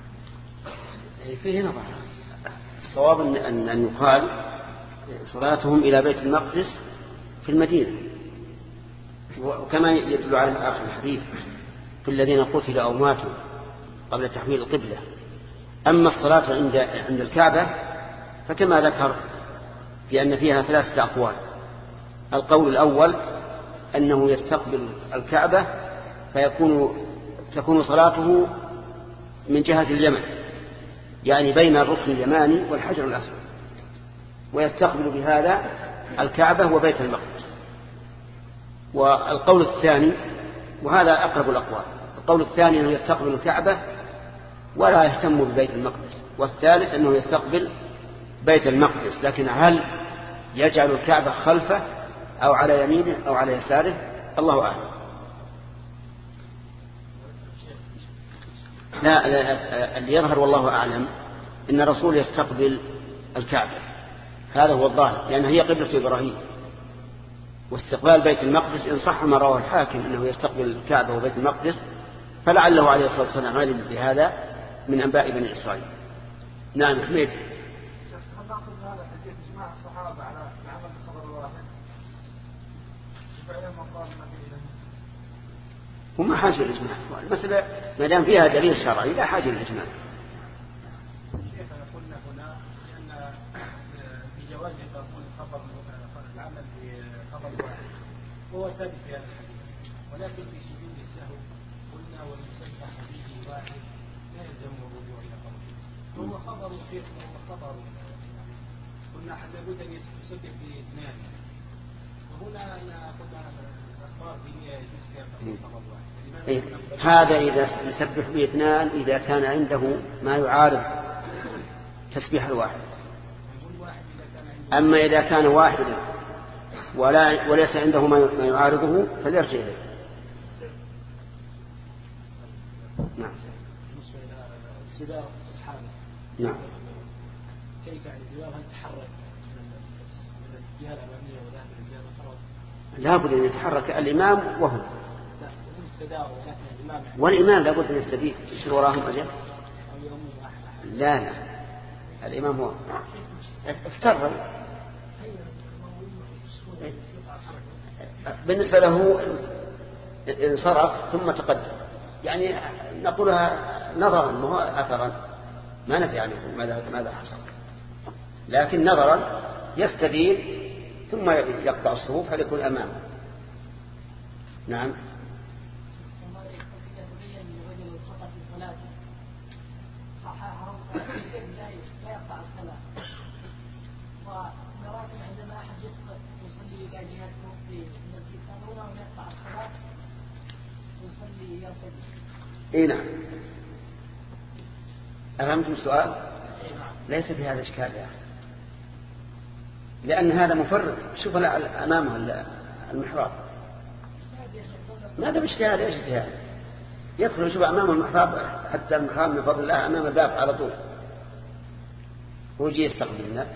فيه نظر. الصواب أن, أن يقال صلاتهم إلى بيت المقدس في المدينة، وكما يدل على آخر الحديث في الذين قتلوا أو ماتوا قبل تحويل القبلة. أما الصلاة عند عند الكعبة فكما ذكر بأن فيها ثلاثة أقوال. القول الأول أنه يستقبل الكعبة فيكون تكون صلاته من جهة اليمن، يعني بين الركن اليماني والحجر الأسود، ويستقبل بهذا الكعبة وبيت المقدس. والقول الثاني وهذا أقرب الأقوال، القول الثاني أنه يستقبل الكعبة ولا يهتم ببيت المقدس، والثالث أنه يستقبل بيت المقدس لكن هل يجعل الكعبة خلفه أو على يمينه أو على يساره الله أعلم. لا, لا اللي يظهر والله أعلم إن الرسول يستقبل الكعبة، هذا هو الظاهر، لأن هي قبلة إبراهيم. واستقبال بيت المقدس إن صح ما رواه الحاكم أنه يستقبل الكعبة وبيت المقدس فلعله عليه الصلاة والسلام علم بهذا من أنباء بني إسرائيل. نعم حميد. وما حاجة الإجماع، المسألة ما دام فيها دليل شرعي لا حاجة للإجماع. شيخ قلنا هنا لأن في جواز قبول خبر العمل بخبر واحد هو ثابت في هذا الحديث، ولكن في سجود السهو قلنا والمسبح حديث واحد لا يلزم الرجوع إلى قبره، هو خبر كيف هو خبر قلنا حتى لابد أن يسبح باثنان، وهنا قلنا الأخبار دينية يجوز فيها خبر واحد. إيه؟ هذا إذا يسبح باثنان إذا كان عنده ما يعارض تسبيح الواحد. أما إذا كان واحدا ولا وليس عنده ما يعارضه فليرجع إليه. نعم. بالنسبة إلى سباق الصحابة. نعم. كيف يعني الإمام تحرك من الجهة الأمامية وذهب للجهة الأخرى؟ لابد أن يتحرك الإمام وهم. لا استدار ولكن الإمام. والإمام لابد أن يستدير يصير وراهم أجل. لا لا الإمام هو افترض بالنسبة له انصرف ثم تقدم، يعني نقولها نظرا ما هو أثرا، ما ندري عنه ماذا ماذا حصل، لكن نظرا يستدير ثم يقطع الصفوف هل يكون أمامه. نعم. لا يقطع الصلاة، ونراكم عندما أحد يسقط يصلي إلى جهته في المسجد ترونه ويقطع الصلاة ويصلي يرتد. إيه نعم. أفهمتم السؤال؟ ليس في هذا إشكال يا أخي، لأن هذا مفرط. شوف أمامه المحراب ماذا باجتهاد؟ ايش اجتهاد؟ يدخل يشوف أمام المحراب، حتى المحراب من فضل الله أمام الباب على طول، ويجي يستقبلنا.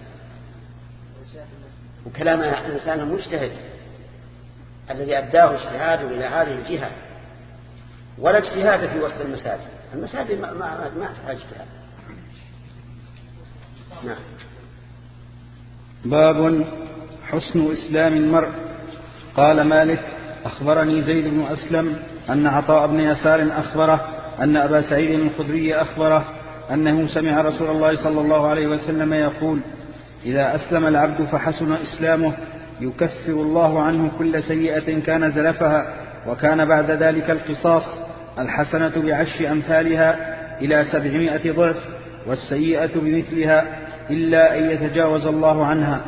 وكلام الإنسان المجتهد الذي أبداه اجتهاده إلى هذه الجهة، ولا اجتهاد في وسط المساجد. المساجد ما ما ما تحتاج اجتهاد. نعم. باب حسن إسلام المرء. قال مالك: أخبرني زيد بن أسلم أن عطاء بن يسار أخبره أن أبا سعيد الخدري أخبره أنه سمع رسول الله صلى الله عليه وسلم يقول: إذا أسلم العبد فحسن إسلامه يكفر الله عنه كل سيئة كان زلفها، وكان بعد ذلك القصاص، الحسنة بعشر أمثالها إلى سبعمائة ضعف، والسيئة بمثلها إلا أن يتجاوز الله عنها.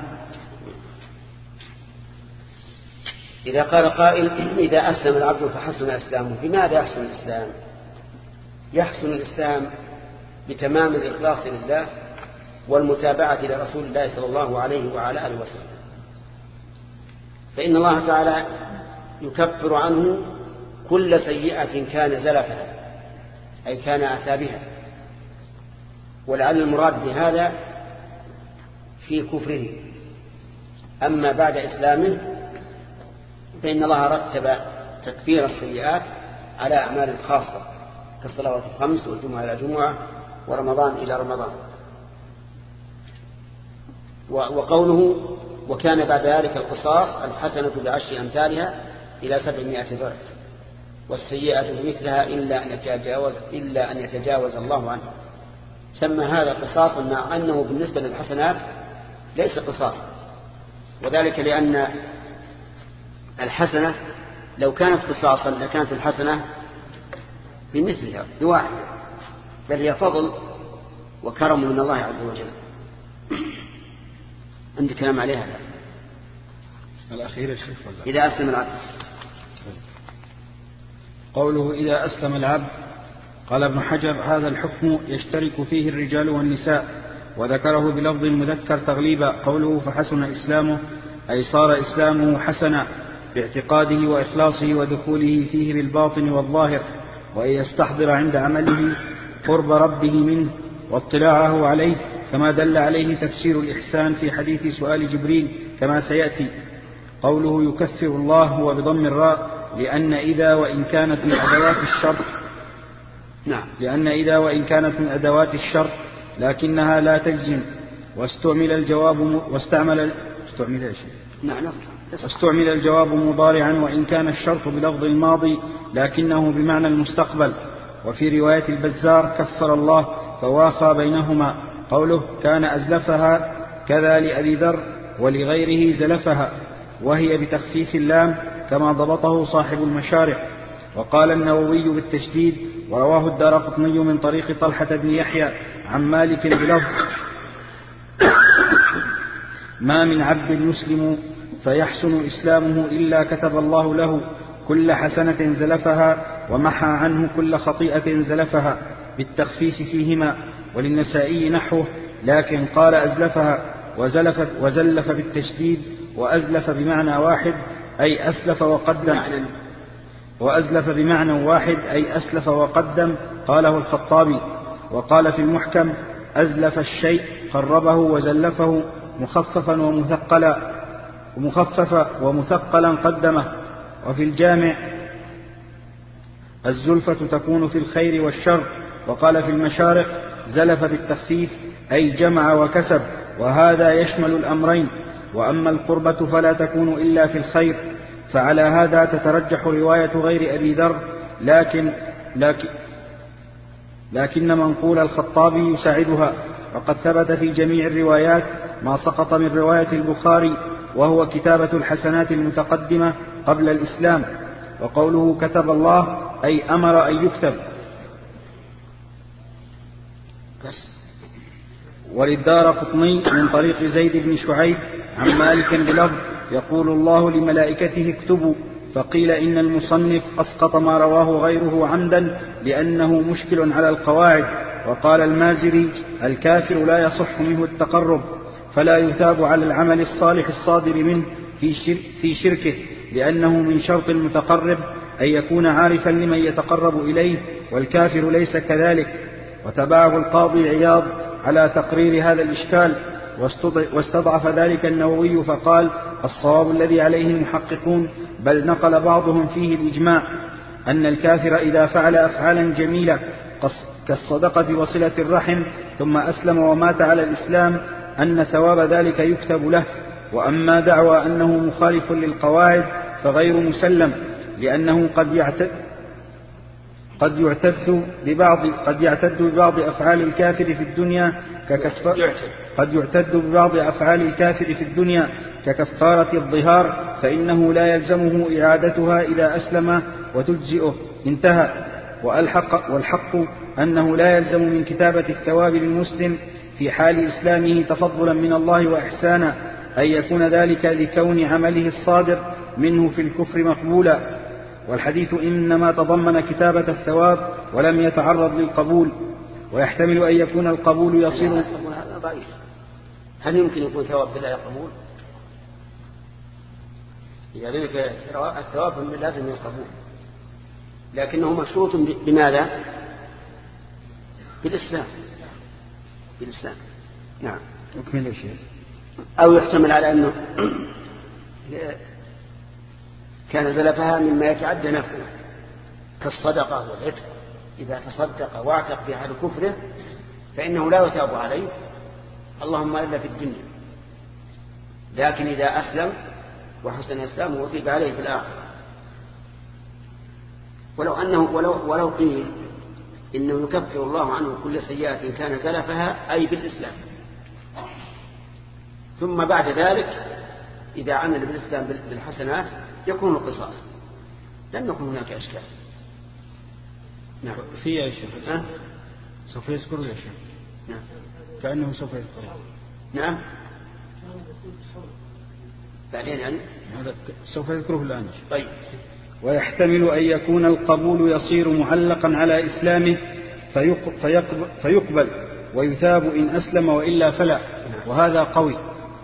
إذا قال قائل: إذا أسلم العبد فحسن إسلامه، بماذا يحسن الإسلام؟ يحسن الإسلام بتمام الإخلاص لله والمتابعة لرسول الله صلى الله عليه وعلى آله وسلم، فإن الله تعالى يكفر عنه كل سيئة كان زلفها، أي كان أتى بها. ولعل المراد بهذا في كفره. أما بعد إسلامه فإن الله رتب تكفير السيئات على أعمال خاصة كالصلوات الخمس والجمعة إلى جمعة ورمضان إلى رمضان. وقوله: وكان بعد ذلك القصاص، الحسنة بعشر أمثالها إلى سبعمائة ضعف، والسيئة بمثلها إلا أن يتجاوز إلا أن يتجاوز الله عنه. سمى هذا قصاصا مع أنه بالنسبة للحسنات ليس قصاصا، وذلك لأن الحسنة لو كانت قصاصا لكانت الحسنة بمثلها بواحد، بل هي فضل وكرم من الله عز وجل. عندي كلام عليها لا. الأخير الشيخ ولا؟ إذا أسلم العبد. قوله: إذا أسلم العبد. قال ابن حجر: هذا الحكم يشترك فيه الرجال والنساء، وذكره بلفظ المذكر تغليبا. قوله: فحسن إسلامه، أي صار إسلامه حسنا باعتقاده وإخلاصه ودخوله فيه بالباطن والظاهر، وأن يستحضر عند عمله قرب ربه منه واطلاعه عليه، كما دل عليه تفسير الإحسان في حديث سؤال جبريل كما سيأتي. قوله: يكفر الله هو بضم الراء، لأن إذا وإن كانت من أدوات الشرط نعم لأن إذا وإن كانت من أدوات الشرط لكنها لا تجزم، واستعمل الجواب واستعمل استعمل إيش؟ نعم واستعمل الجواب مضارعا، وإن كان الشرط بلفظ الماضي لكنه بمعنى المستقبل. وفي رواية البزار: كفر الله، فواخى بينهما. قوله: كان أزلفها كذا لأبي ذر ولغيره زلفها، وهي بتخفيف اللام كما ضبطه صاحب المشارع. وقال النووي بالتشديد، ورواه الدارقطني من طريق طلحة بن يحيى عن مالك بلفظ: ما من عبد مسلم فيحسن إسلامه إلا كتب الله له كل حسنة زلفها ومحى عنه كل خطيئة زلفها، بالتخفيف فيهما. وللنسائي نحوه، لكن قال أزلفها وزلف, وزلف بالتشديد، وأزلف بمعنى واحد أي أسلف وقدم وأزلف بمعنى واحد أي أسلف وقدم قاله الخطابي. وقال في المحكم: أزلف الشيء قربه وزلفه مخففا ومثقلا ومخففا ومثقلا قدمه. وفي الجامع: الزلفة تكون في الخير والشر. وقال في المشارق: زلف بالتخفيف أي جمع وكسب، وهذا يشمل الأمرين. وأما القربة فلا تكون إلا في الخير، فعلى هذا تترجح رواية غير أبي ذر، لكن لكن لكن منقول الخطابي يساعدها. وقد ثبت في جميع الروايات ما سقط من رواية البخاري، وهو كتابة الحسنات المتقدمة قبل الإسلام. وقوله كتب الله أي أمر أن يكتب. وللدارقطني من طريق زيد بن شعيب عن مالك بلفظ: يقول الله لملائكته اكتبوا. فقيل إن المصنف أسقط ما رواه غيره عمدا لأنه مشكل على القواعد. وقال المازري: الكافر لا يصح منه التقرب، فلا يثاب على العمل الصالح الصادر منه في شركه، لأنه من شرط المتقرب أن يكون عارفا لمن يتقرب إليه، والكافر ليس كذلك. وتبعه القاضي عياض على تقرير هذا الإشكال، واستضعف ذلك النووي فقال: الصواب الذي عليه المحققون، بل نقل بعضهم فيه الإجماع، أن الكافر إذا فعل أفعالا جميلة كالصدقة وصلة الرحم ثم أسلم ومات على الإسلام أن ثواب ذلك يكتب له. وأما دعوى أنه مخالف للقواعد فغير مسلم، لأنه قد يعتد قد يعتد ببعض قد يعتد ببعض أفعال الكافر في الدنيا ككفارة قد يعتد ببعض أفعال الكافر في الدنيا ككفارة الظهار، فإنه لا يلزمه إعادتها إذا أسلم وتجزئه، انتهى. والحق, والحق أنه لا يلزم من كتابة الثواب للمسلم في حال إسلامه تفضلا من الله وإحسانا أن يكون ذلك لكون عمله الصادر منه في الكفر مقبولا. والحديث إنما تضمن كتابة الثواب ولم يتعرض للقبول، ويحتمل أن يكون القبول يصير. هذا ضعيف. هل يمكن يكون ثواب بلا قبول؟ يعني الثواب لازم القبول، لكنه مشروط بماذا؟ بالإسلام. بالإسلام. نعم. أكمل يا شيخ. أو يحتمل على أنه كان زلفها مما يتعدى نفعه كالصدقة والعتق، إذا تصدق واعتق بها لكفره فإنه لا يتاب عليه اللهم إلا في الدنيا، لكن إذا أسلم وحسن إسلامه وتيب عليه في الآخرة. ولو أنه ولو, ولو قيل إنه يكفر الله عنه كل سيئة كان زلفها أي بالإسلام، ثم بعد ذلك إذا عمل بالإسلام بالحسنات يكون القصاص، لم يكن هناك أشكال. نعم. في يا شيخ أه؟ سوف يذكر يا شيخ. نعم. كأنه سوف يذكر. نعم. بعدين يعني هذا سوف يذكره الآن. طيب. ويحتمل أن يكون القبول يصير معلقا على إسلامه فيقبل, فيقبل ويثاب إن أسلم وإلا فلا، وهذا قوي.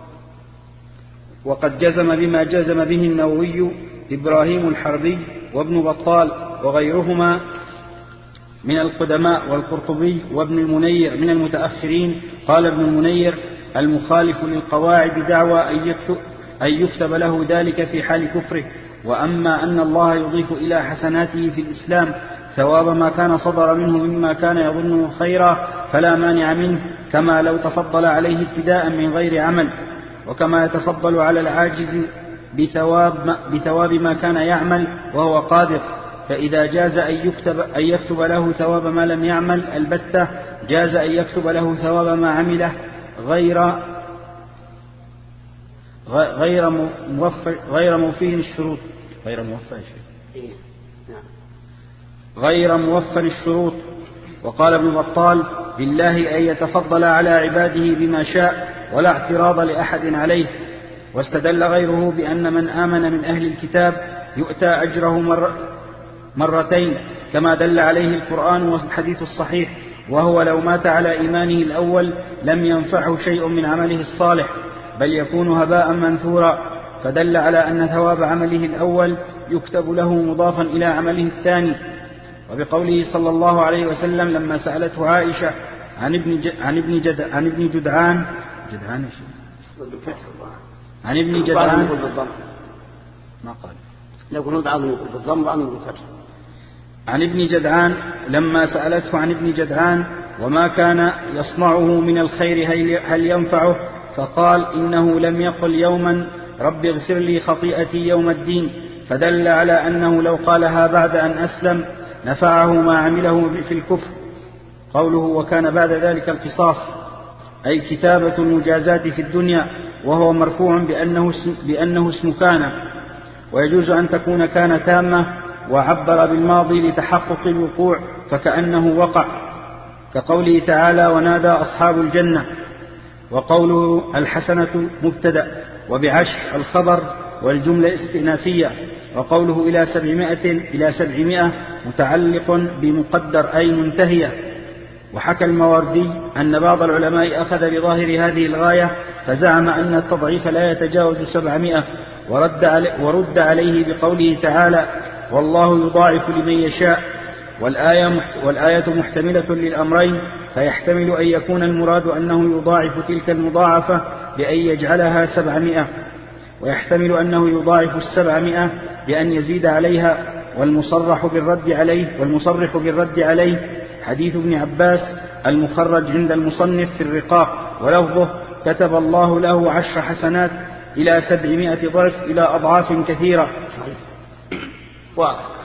وقد جزم بما جزم به النووي إبراهيم الحربي وابن بطال وغيرهما من القدماء، والقرطبي وابن المنير من المتأخرين. قال ابن المنير: المخالف للقواعد دعوى أن يكتب له ذلك في حال كفره. وأما أن الله يضيف إلى حسناته في الإسلام ثواب ما كان صدر منه مما كان يظنه خيرا فلا مانع منه، كما لو تفضل عليه ابتداء من غير عمل، وكما يتفضل على العاجز بثواب ما, بثواب ما كان يعمل وهو قادر. فإذا جاز أن يكتب, أن يكتب له ثواب ما لم يعمل البتة، جاز أن يكتب له ثواب ما عمله غير غير موفى غير موفيه الشروط غير موفى غير موفى الشروط. وقال ابن بطال: بالله أن يتفضل على عباده بما شاء ولا اعتراض لأحد عليه. واستدل غيره بأن من آمن من أهل الكتاب يؤتى أجره مر مرتين كما دل عليه القرآن والحديث الصحيح، وهو لو مات على إيمانه الأول لم ينفعه شيء من عمله الصالح بل يكون هباء منثورا، فدل على أن ثواب عمله الأول يكتب له مضافا إلى عمله الثاني. وبقوله صلى الله عليه وسلم لما سألته عائشة عن ابن ج... عن ابن جد... عن ابن جدعان جدعان عن ابن جدعان ما قال لو كنت بعض يقول بالضم وبعض يقول بالفتح. عن ابن جدعان لما سألته عن ابن جدعان وما كان يصنعه من الخير هل ينفعه فقال إنه لم يقل يوما رب اغفر لي خطيئتي يوم الدين، فدل على أنه لو قالها بعد أن أسلم نفعه ما عمله في الكفر. قوله وكان بعد ذلك القصاص أي كتابة المجازات في الدنيا، وهو مرفوع بأنه اسم, بأنه اسم كان، ويجوز أن تكون كان تامة وعبر بالماضي لتحقق الوقوع فكأنه وقع، كقوله تعالى ونادى أصحاب الجنة. وقوله الحسنة مبتدأ وبعشر الخبر والجملة استئنافية. وقوله إلى سبعمائة إلى سبعمائة متعلق بمقدر أي منتهية. وحكى الماوردي أن بعض العلماء أخذ بظاهر هذه الغاية فزعم أن التضعيف لا يتجاوز سبعمائة، ورد, علي ورد عليه بقوله تعالى والله يضاعف لمن يشاء. والآية, والآية محتملة للأمرين، فيحتمل أن يكون المراد أنه يضاعف تلك المضاعفة بأن يجعلها سبعمائة، ويحتمل أنه يضاعف السبعمائة بأن يزيد عليها. والمصرح بالرد عليه والمصرح بالرد عليه حديث ابن عباس المخرج عند المصنف في الرقاق، ولفظه كتب الله له عشر حسنات إلى سبعمائة ضعف إلى أضعاف كثيرة. واضح.